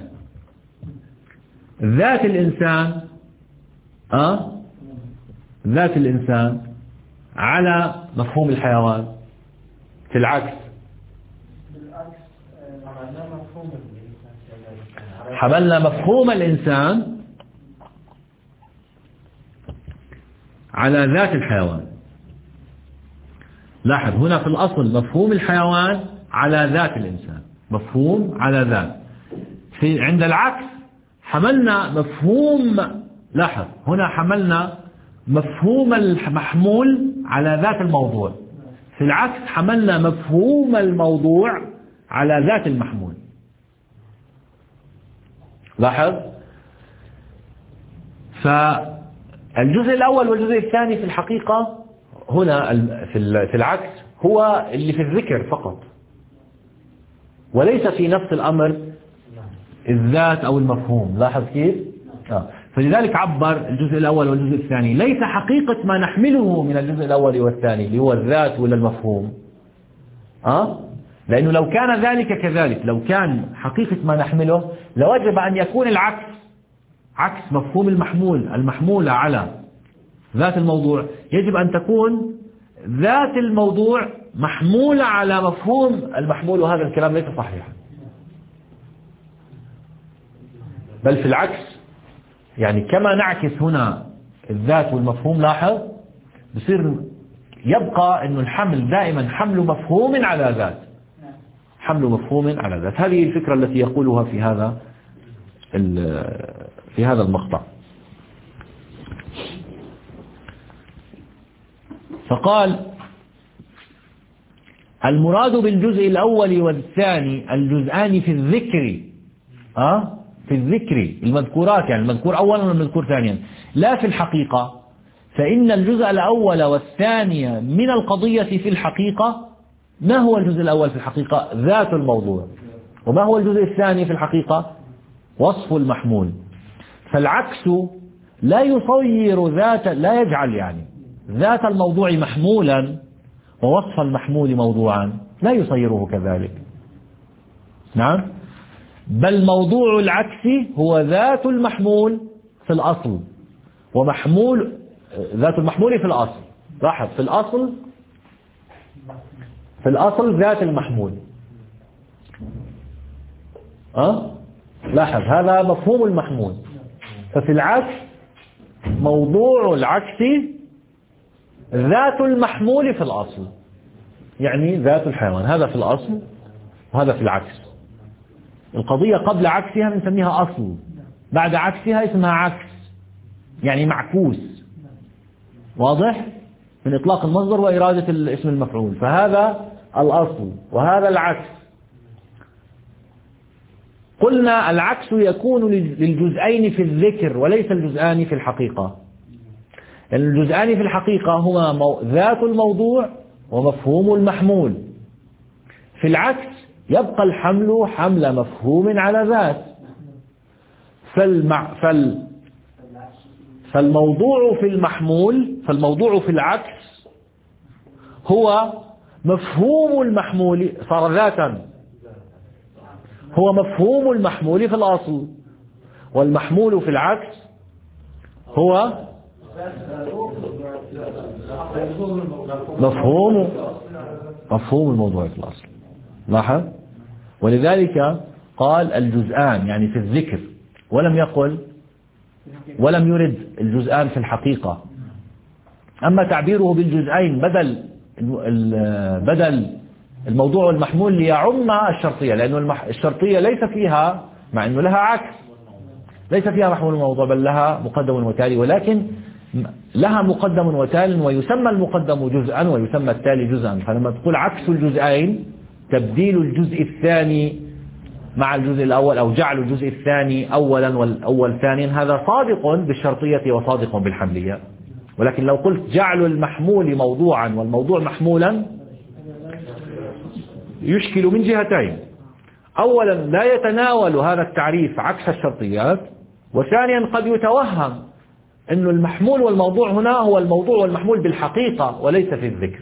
ذات الإنسان أه ذات الإنسان على مفهوم الحيوان؟ في العكس، حملنا مفهوم الإنسان على ذات الحيوان. لاحظ هنا في الأصل مفهوم الحيوان على ذات الإنسان، مفهوم على ذات. في عند العكس حملنا مفهوم، لاحظ هنا حملنا مفهوم المحمول على ذات الموضوع، في العكس حملنا مفهوم الموضوع على ذات المحمول. لاحظ، فالجزء الأول والجزء الثاني في الحقيقة هنا في العكس هو اللي في الذكر فقط، وليس في نفس الأمر الذات أو المفهوم. لاحظ كيف؟ آه. فلذلك عبر الجزء الأول والجزء الثاني ليس حقيقة ما نحمله من الجزء الأول والثاني اللي هو الذات ولا المفهوم. أه؟ لأنه لو كان ذلك كذلك، لو كان حقيقة ما نحمله لوجب أن يكون العكس، عكس مفهوم المحمول المحمولة على ذات الموضوع، يجب أن تكون ذات الموضوع محمولة على مفهوم المحمول، وهذا الكلام ليس صحيحا، بل في العكس. يعني كما نعكس هنا الذات والمفهوم، لاحظ بصير يبقى أن الحمل دائما حمل مفهوم على ذات، حمل مفهوم على ذات. هذه الفكرة التي يقولها في هذا في هذا المقطع. فقال المراد بالجزء الأول والثاني الجزءان في الذكر، أه؟ في الذكر المذكورات، يعني المذكور أولا والمذكور ثانيا، لا في الحقيقة. فإن الجزء الأول والثاني من القضية في الحقيقة، ما هو الجزء الأول في الحقيقة؟ ذات الموضوع. وما هو الجزء الثاني في الحقيقة؟ وصف المحمول. فالعكس لا يصير ذات، لا يجعل يعني ذات الموضوع محمولا ووصف المحمول موضوعا، لا يصيره كذلك. نعم، بل موضوع العكس هو ذات المحمول في الأصل، ومحمول ذات المحمول في الأصل. لاحظ، في الأصل في الأصل ذات المحمول. أه؟ لاحظ هذا مفهوم المحمول. ففي العكس موضوع العكس ذات المحمول في الأصل، يعني ذات الحيوان. هذا في الأصل وهذا في العكس. القضية قبل عكسها بنسميها أصل، بعد عكسها اسمها عكس، يعني معكوس. واضح؟ من إطلاق المصدر وإرادة الاسم المفعول. فهذا الأصل وهذا العكس. قلنا العكس يكون للجزئين في الذكر وليس الجزئان في الحقيقة. الجزئان في الحقيقة هما ذات الموضوع ومفهوم المحمول. في العكس يبقى الحمل حمل مفهوم على ذات. فالمع... فال... فالموضوع في المحمول فالموضوع في العكس هو مفهوم المحمول، صار ذاتا، هو مفهوم المحمول في الأصل، والمحمول في العكس هو مفهوم مفهوم الموضوع في الأصل. لاحظ، ولذلك قال الجزءان يعني في الذكر، ولم يقل ولم يرد الجزءان في الحقيقة. أما تعبيره بالجزئين بدل بدل الموضوع والمحمول ليعم الشرطية، لأن الشرطية ليس فيها، مع أنه لها عكس، ليس فيها محمول الموضوع بل لها مقدم وتالي، ولكن لها مقدم وتال، ويسمى المقدم جزءا ويسمى التالي جزءا. فلما تقول عكس الجزئين تبديل الجزء الثاني مع الجزء الأول، أو جعل الجزء الثاني أولا والأول ثانيا، هذا صادق بالشرطية وصادق بالحملية. ولكن لو قلت جعل المحمول موضوعا والموضوع محمولا يشكل من جهتين. أولا لا يتناول هذا التعريف عكس الشرطيات، وثانيا قد يتوهم أن المحمول والموضوع هنا هو الموضوع والمحمول بالحقيقة وليس في الذكر.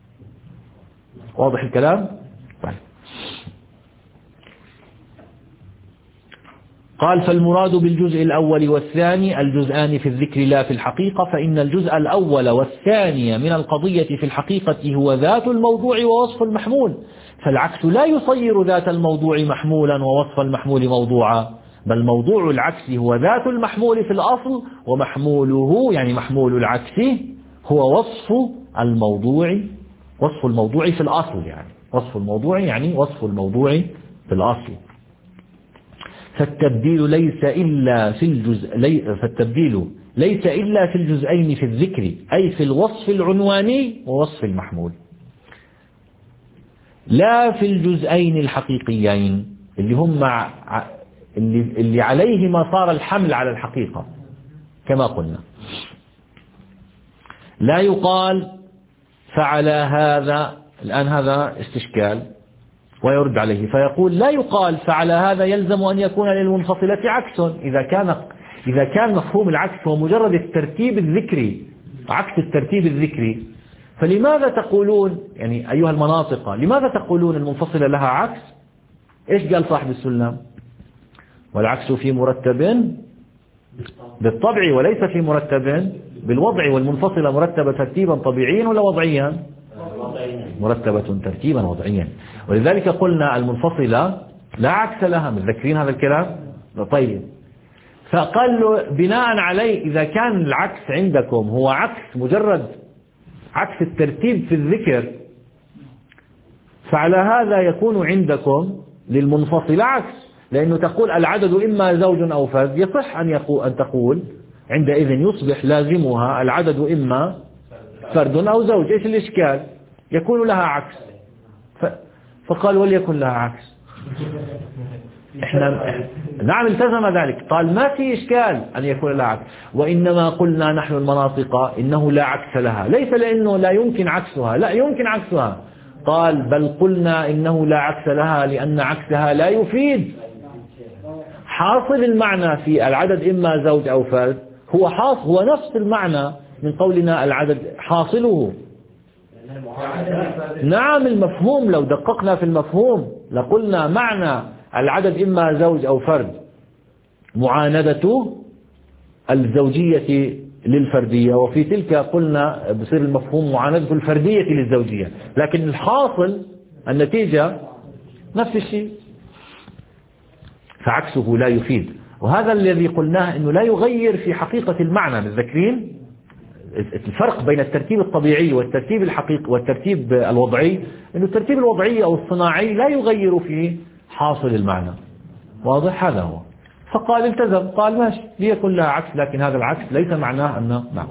واضح الكلام؟ طيب. قال فالمراد بالجزء الأول والثاني الجزءان في الذكر لا في الحقيقة، فإن الجزء الأول والثاني من القضية في الحقيقة هو ذات الموضوع ووصف المحمول، فالعكس لا يصير ذات الموضوع محمولا ووصف المحمول موضوعا، بل موضوع العكس هو ذات المحمول في الأصل، ومحموله يعني محمول العكس هو وصف الموضوع وصف الموضوع في الأصل، يعني وصف الموضوع يعني وصف الموضوع في الأصل. فالتبديل ليس إلا في الجزء لي فالتبديل ليس إلا في الجزئين في الذكر، أي في الوصف العنواني ووصف المحمول، لا في الجزئين الحقيقيين اللي هم مع اللي, اللي عليهما صار الحمل على الحقيقة كما قلنا. لا يقال فعل هذا، الآن هذا استشكال ويرد عليه، فيقول لا يقال فعل هذا يلزم أن يكون للمنفصلة عكس. إذا كان إذا كان مفهوم العكس هو مجرد الترتيب الذكري، عكس الترتيب الذكري، فلماذا تقولون يعني أيها المناطق لماذا تقولون المنفصلة لها عكس؟ إيش قال صاحب السلم؟ والعكس في مرتب بالطبع وليس في مرتب بالوضع، والمنفصلة مرتبة ترتيبا طبيعيا ولا وضعيا؟ مرتبة ترتيبا وضعيا. ولذلك قلنا المنفصلة لا عكس لها، متذكرين هذا الكلام؟ طيب، فقال له بناء عليه إذا كان العكس عندكم هو عكس مجرد عكس الترتيب في الذكر، فعلى هذا يكون عندكم للمنفصل عكس، لأنه تقول العدد إما زوج أو فرد، يصح أن يقول أن تقول عندئذ يصبح لازمها العدد إما فرد أو زوج. إيش الإشكال؟ يكون لها عكس. فقال وليكن لها عكس. إحنا نعم التزم ذلك، قال ما في إشكال أن يكون لها عكس، وإنما قلنا نحن المناطق إنه لا عكس لها، ليس لأنه لا يمكن عكسها، لا يمكن عكسها. قال بل قلنا إنه لا عكس لها لأن عكسها لا يفيد. حاصل المعنى في العدد إما زوج أو فرد هو حاصل، هو نفس المعنى من قولنا العدد حاصله. نعم المفهوم، لو دققنا في المفهوم لقلنا معنى العدد إما زوج أو فرد معاندة الزوجية للفردية، وفي تلك قلنا بصير المفهوم معاندة الفردية للزوجية، لكن الحاصل النتيجة نفس الشيء، فعكسه لا يفيد. وهذا الذي قلناه أنه لا يغير في حقيقة المعنى. متذكرين الفرق بين الترتيب الطبيعي والترتيب الحقيقي والترتيب الوضعي؟ أنه الترتيب الوضعي أو الصناعي لا يغير في حاصل المعنى. واضح؟ هذا هو. فقال التزم، قال ماشي ليكن لها عكس، لكن هذا العكس ليس معناه أنه نعم.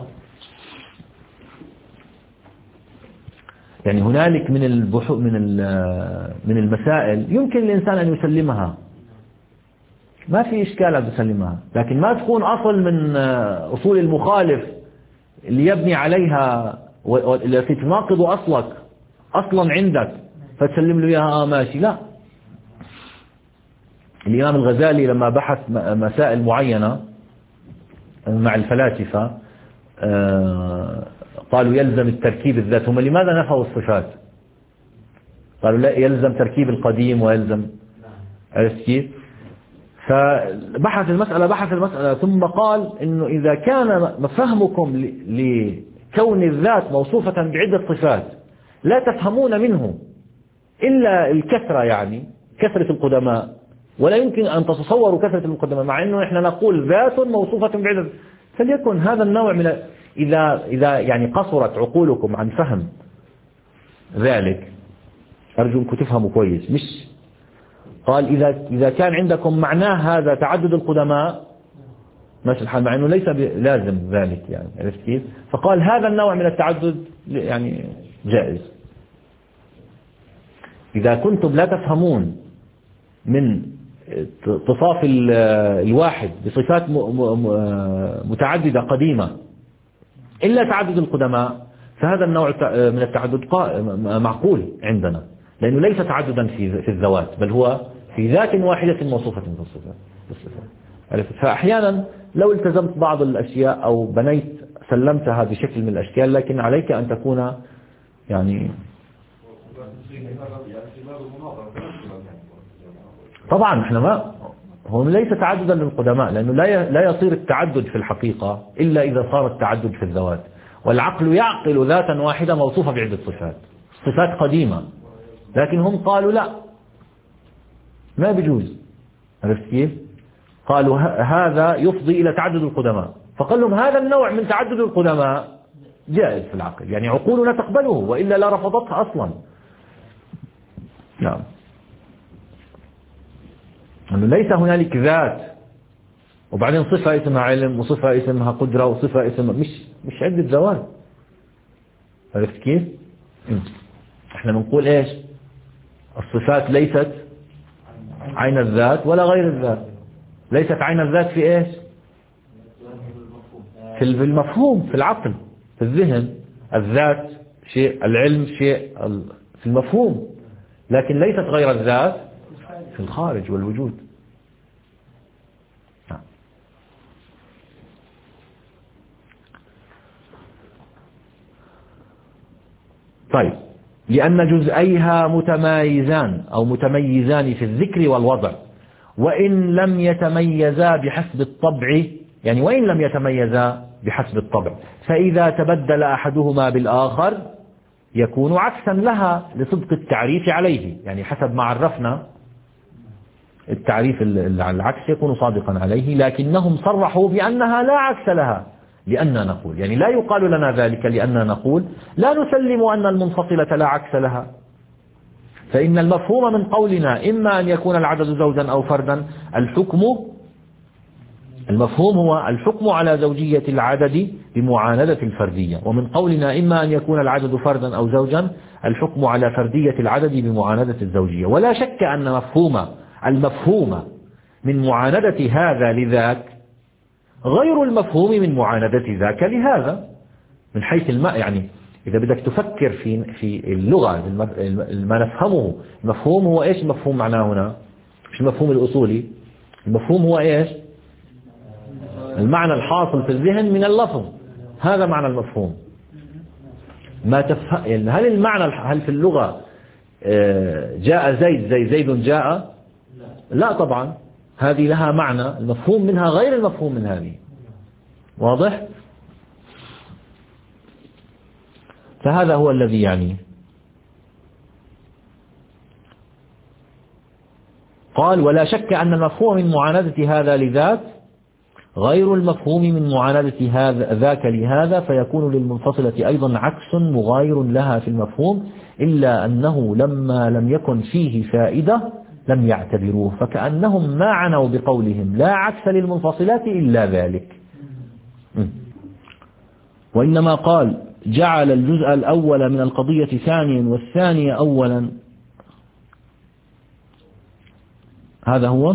يعني هنالك من البحو من من المسائل يمكن الإنسان أن يسلمها، ما في إشكال أن يسلمها، لكن ما تكون أصل من أصول المخالف اللي يبني عليها والتي تناقض أصلك أصلا عندك فتسلم له إياها. آه ماشي، لا. الإمام الغزالي لما بحث مسائل معينة مع الفلاسفة قالوا يلزم التركيب الذات، هم لماذا نفوا الصفات؟ قالوا لا، يلزم تركيب القديم ويلزم. عرفت كيف؟ فبحث المسألة بحث المسألة ثم قال إنه إذا كان فهمكم لكون الذات موصوفة بعدة صفات لا تفهمون منه إلا الكثرة، يعني كثرة القدماء، ولا يمكن أن تتصوروا كثرة القدماء، مع أنه إحنا نقول ذات موصوفة بعدة، فليكن هذا النوع من إذا إذا يعني قصرت عقولكم عن فهم ذلك، أرجو أنكم تفهموا كويس. مش قال إذا إذا كان عندكم معناه هذا تعدد القدماء ماشي الحال، مع أنه ليس لازم ذلك، يعني عرفت كيف؟ فقال هذا النوع من التعدد يعني جائز. إذا كنتم لا تفهمون من اتصاف الواحد بصفات متعددة قديمة إلا تعدد القدماء، فهذا النوع من التعدد معقول عندنا، لأنه ليس تعددا في في الذوات، بل هو في ذات واحدة موصوفة بالصفات. فأحيانا لو التزمت بعض الأشياء أو بنيت سلمتها بشكل من الأشكال، لكن عليك أن تكون يعني طبعا احنا ما هو ليس تعددا للقدماء، لأنه لا لا يصير التعدد في الحقيقة إلا إذا صار التعدد في الذوات، والعقل يعقل ذاتا واحدة موصوفة بعدة صفات، صفات قديمة، لكن هم قالوا لا ما بيجوز. عرفت كيف؟ قالوا هذا يفضي إلى تعدد القدماء، فقال لهم هذا النوع من تعدد القدماء جائز في العقل، يعني عقولنا تقبله وإلا لا رفضتها أصلا. نعم، أنه ليس هنالك ذات وبعدين صفة اسمها علم وصفة اسمها قدرة وصفة اسمها مش مش عدة ذوات. عرفت كيف؟ احنا بنقول ايش؟ الصفات ليست عين الذات ولا غير الذات، ليست عين الذات في ايش؟ في المفهوم، في العقل، في الذهن. الذات شيء، العلم شيء في المفهوم، لكن ليست غير الذات في الخارج والوجود. طيب، لأن جزئيها متمايزان أو متميزان في الذكر والوضع، وإن لم يتميزا بحسب الطبع، يعني وإن لم يتميزا بحسب الطبع، فإذا تبدل أحدهما بالآخر يكون عكسا لها لصدق التعريف عليه، يعني حسب ما عرفنا التعريف العكس يكون صادقا عليه، لكنهم صرحوا بأنها لا عكس لها لأننا نقول، يعني لا يقال لنا ذلك لأننا نقول لا نسلم أن المنفصلة لا عكس لها، فإن المفهوم من قولنا إما أن يكون العدد زوجا أو فردا، الحكم المفهوم هو الحكم على زوجية العدد بمعاندة الفردية، ومن قولنا إما أن يكون العدد فردا أو زوجا الحكم على فردية العدد بمعاندة الزوجية. ولا شك أن مفهوم المفهوم من معاندة هذا لذاك غير المفهوم من معاندة ذاك لهذا، من حيث الماء. يعني إذا بدك تفكر في في اللغة ما نفهمه، المفهوم هو إيش؟ المفهوم معناه هنا مش المفهوم الأصولي، المفهوم هو إيش؟ المعنى الحاصل في الذهن من اللفظ، هذا معنى المفهوم. ما تفهم يعني هل المعنى هل في اللغة جاء زيد زي زيد جاء؟ لا طبعا، هذه لها معنى، المفهوم منها غير المفهوم من هذه، واضح؟ فهذا هو الذي يعني قال ولا شك أن المفهوم من معاندة هذا لذاك غير المفهوم من معاندة هذا ذاك لهذا، فيكون للمنفصلة أيضا عكس مغاير لها في المفهوم، إلا أنه لما لم يكن فيه فائدة لم يعتبروه، فكأنهم ما عنوا بقولهم لا عكس للمنفصلات إلا ذلك. وإنما قال جعل الجزء الأول من القضية ثانيا والثاني أولا، هذا هو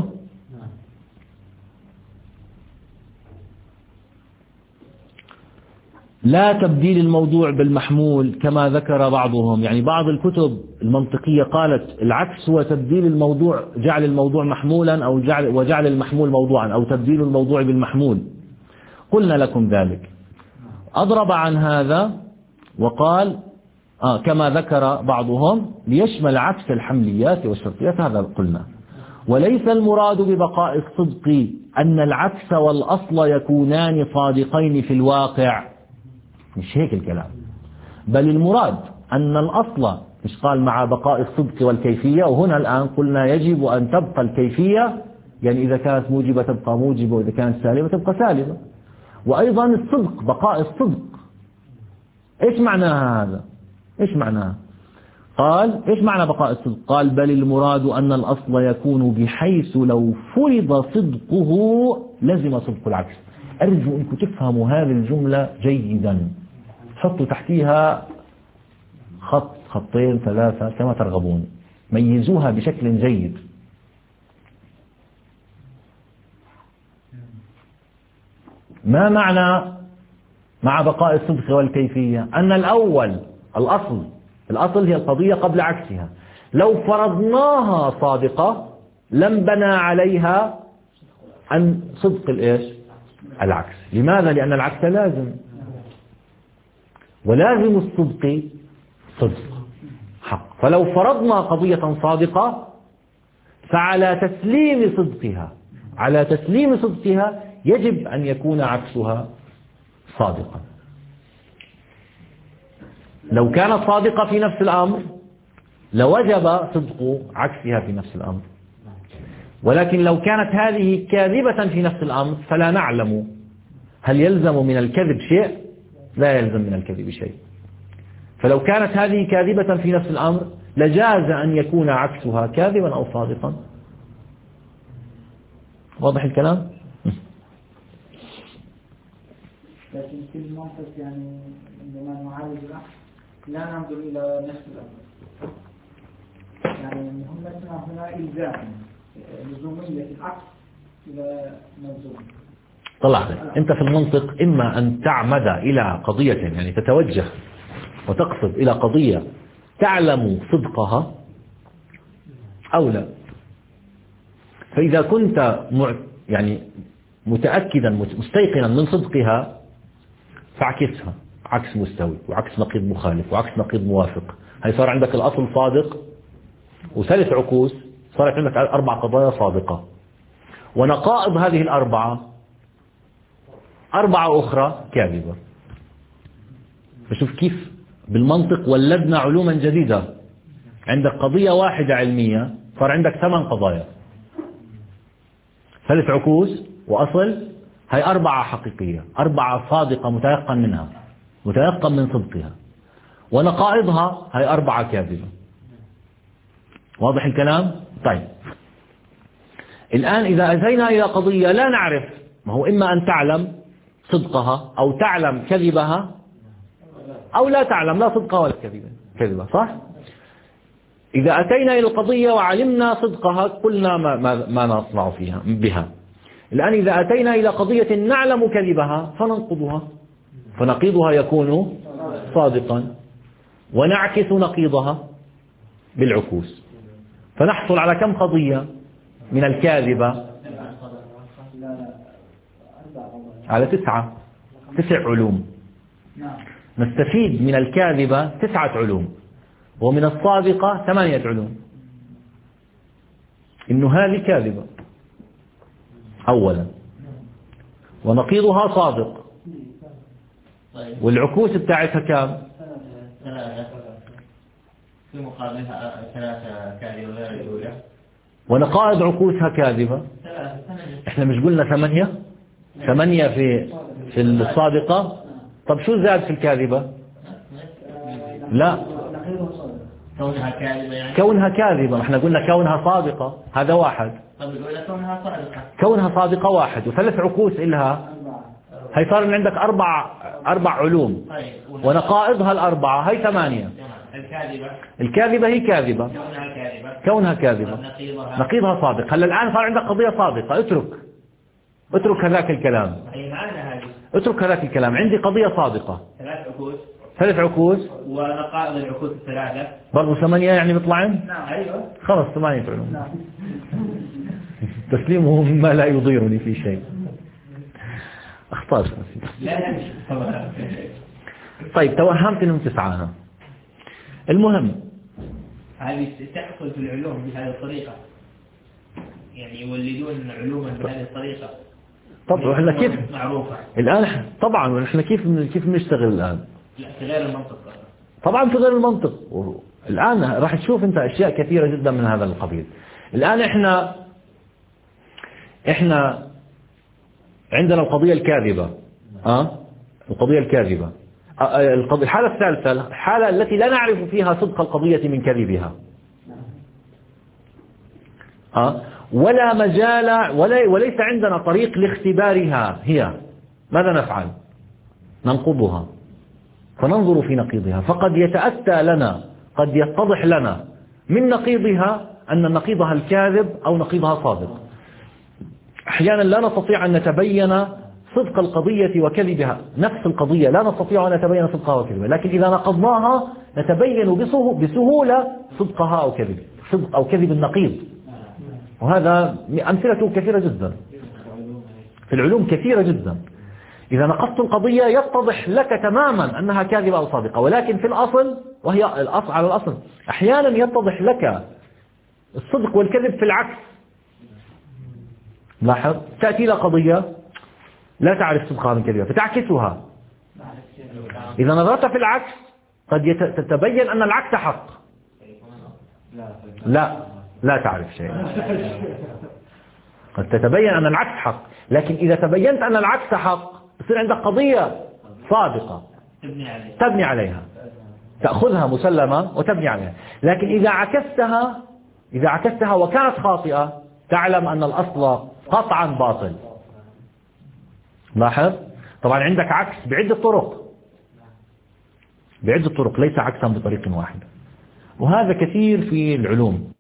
لا تبديل الموضوع بالمحمول كما ذكر بعضهم. يعني بعض الكتب المنطقية قالت العكس هو تبديل الموضوع، جعل الموضوع محمولا أو جعل وجعل المحمول موضوعا، أو تبديل الموضوع بالمحمول. قلنا لكم ذلك، أضرب عن هذا وقال آه كما ذكر بعضهم ليشمل عكس الحمليات والشرطيات، هذا قلنا. وليس المراد ببقاء الصدق أن العكس والأصل يكونان صادقين في الواقع، مش هيك الكلام، بل المراد أن الأصل، مش قال مع بقاء الصدق والكيفية، وهنا الآن قلنا يجب أن تبقى الكيفية، يعني إذا كانت موجبة تبقى موجبة، وإذا كانت سالبة تبقى سالبة. وأيضا الصدق، بقاء الصدق، إيش معناها هذا؟ إيش معناها؟ قال إيش معنى بقاء الصدق؟ قال بل المراد أن الأصل يكون بحيث لو فرض صدقه لزم صدق العكس. أرجو أنكم تفهموا هذه الجملة جيدا، حطوا تحتيها خط خطين ثلاثة كما ترغبون، ميزوها بشكل جيد. ما معنى مع بقاء الصدق والكيفية؟ أن الأول الأصل الأصل هي القضية قبل عكسها، لو فرضناها صادقة لم بنى عليها أن صدق الإيش؟ العكس. لماذا؟ لأن العكس لازم، ولازم الصدق صدق حق. فلو فرضنا قضية صادقة فعلى تسليم صدقها على تسليم صدقها يجب أن يكون عكسها صادقا. لو كانت صادقة في نفس الأمر لوجب صدق عكسها في نفس الأمر، ولكن لو كانت هذه كاذبة في نفس الأمر فلا نعلم هل يلزم من الكذب شيء؟ لا يلزم من الكذب شيء. فلو كانت هذه كاذبة في نفس الأمر لجاز أن يكون عكسها كاذبا أو صادقا. واضح الكلام؟ لكن في المنطق يعني عندما نعالج العكس لا ننظر إلى نفس الأمر، يعني هم لسنا هنا إلزام لزومية العكس إلى ملزوم. طلع أنت في المنطق إما أن تعمد إلى قضية، يعني تتوجه وتقصد إلى قضية تعلم صدقها أو لا. فإذا كنت يعني متأكدا مستيقنا من صدقها فاعكسها عكس مستوي وعكس نقيض مخالف وعكس نقيض موافق. هي صار عندك الأصل صادق وثلاث عكوس، صارت عندك أربع قضايا صادقة، ونقائض هذه الأربعة أربعة أخرى كاذبة. فشوف كيف بالمنطق ولدنا علوما جديدة. عندك قضية واحدة علمية صار عندك ثمان قضايا، ثلاث عكوس وأصل هي أربعة حقيقية، أربعة صادقة متيقن منها، متيقن من صدقها. ونقائضها هي أربعة كاذبة. واضح الكلام؟ طيب الآن إذا أتينا إلى قضية لا نعرف، ما هو إما أن تعلم صدقها أو تعلم كذبها أو لا تعلم لا صدقها ولا كذبها كذبة، صح؟ إذا أتينا إلى القضية وعلمنا صدقها قلنا ما, ما, ما نصنع فيها بها. الآن إذا أتينا إلى قضية نعلم كذبها فننقضها، فنقيضها يكون صادقا ونعكس نقيضها بالعكوس، فنحصل على كم قضية من الكاذبة؟ على تسعة تسع علوم. نستفيد من الكاذبة تسعة علوم، ومن الصادقة ثمانية علوم. إنه هذه كاذبة أولا، ونقيضها صادق، والعكوس بتاعتها كام؟ في مقابلها ثلاثة كاذبة غير الأولى، ونقائض عكوسها كاذبة. احنا مش قلنا ثمانية ثمانية في في الصادقة؟ طب شو زاد في الكاذبة؟ لا، كونها كاذبة يعني كونها كاذبة. احنا قلنا كونها صادقة، هذا واحد. طب يقول كونها صادقة، كونها صادقة واحد، وثلاث عكوس إلها، هي صار من عندك أربع أربع علوم، ونقائضها الأربعة هي ثمانية. الكاذبة الكاذبة هي كاذبة، كونها كاذبة كونها كاذبة، نقيضها نقيضها صادق. هلا الآن صار عندك قضية صادقة، اترك اترك هذاك الكلام، أي معنى هذه؟ اترك هذاك الكلام. عندي قضية صادقة، ثلاث عكوس، ثلاث عكوس ونقائض العكوس الثلاثة برضو ثمانية، يعني بيطلعن أيوة خلص ثمانية علوم. تسليمه مما لا يضيرني في شيء. اخطأت. لا طيب توهمت انهم تسعة. المهم هذه تحصل في العلوم بهذه الطريقة، يعني يولدون علوما بهذه الطريقة. طبعا احنا كيف معروفة الآن، طبعا احنا كيف كيف نشتغل الآن؟ لا في غير المنطق، طبعا في غير المنطق. الآن راح تشوف انت اشياء كثيرة جدا من هذا القبيل. الآن احنا احنا عندنا القضية الكاذبة، اه القضية الكاذبة. الحالة الثالثة الحالة التي لا نعرف فيها صدق القضية من كذبها، اه ولا مجال ولا وليس عندنا طريق لاختبارها. هي ماذا نفعل؟ ننقضها، فننظر في نقيضها. فقد يتأتى لنا، قد يتضح لنا من نقيضها أن نقيضها الكاذب أو نقيضها صادق. أحيانا لا نستطيع أن نتبين صدق القضية وكذبها، نفس القضية لا نستطيع أن نتبين صدقها وكذبها، لكن إذا نقضناها نتبين بسهولة صدقها أو كذب صدق أو كذب النقيض. وهذا أمثلته كثيرة جدا في العلوم، كثيرة جدا. إذا نقضت القضية يتضح لك تماما أنها كاذبة أو صادقة، ولكن في الأصل، وهي الأصل على الأصل، أحيانا يتضح لك الصدق والكذب في العكس. لاحظ، تأتي إلى قضية لا تعرف صدقها من كذبها فتعكسها. إذا نظرت في العكس قد تتبين أن العكس حق. لا لا تعرف شيء، قد تتبين أن العكس حق، لكن إذا تبينت أن العكس حق يصير عندك قضية صادقة تبني عليها، تأخذها مسلمة وتبني عليها. لكن إذا عكستها إذا عكستها وكانت خاطئة تعلم أن الأصل قطعا باطل. لاحظ، طبعا عندك عكس بعدة طرق، بعدة طرق، ليس عكسا بطريق واحد. وهذا كثير في العلوم.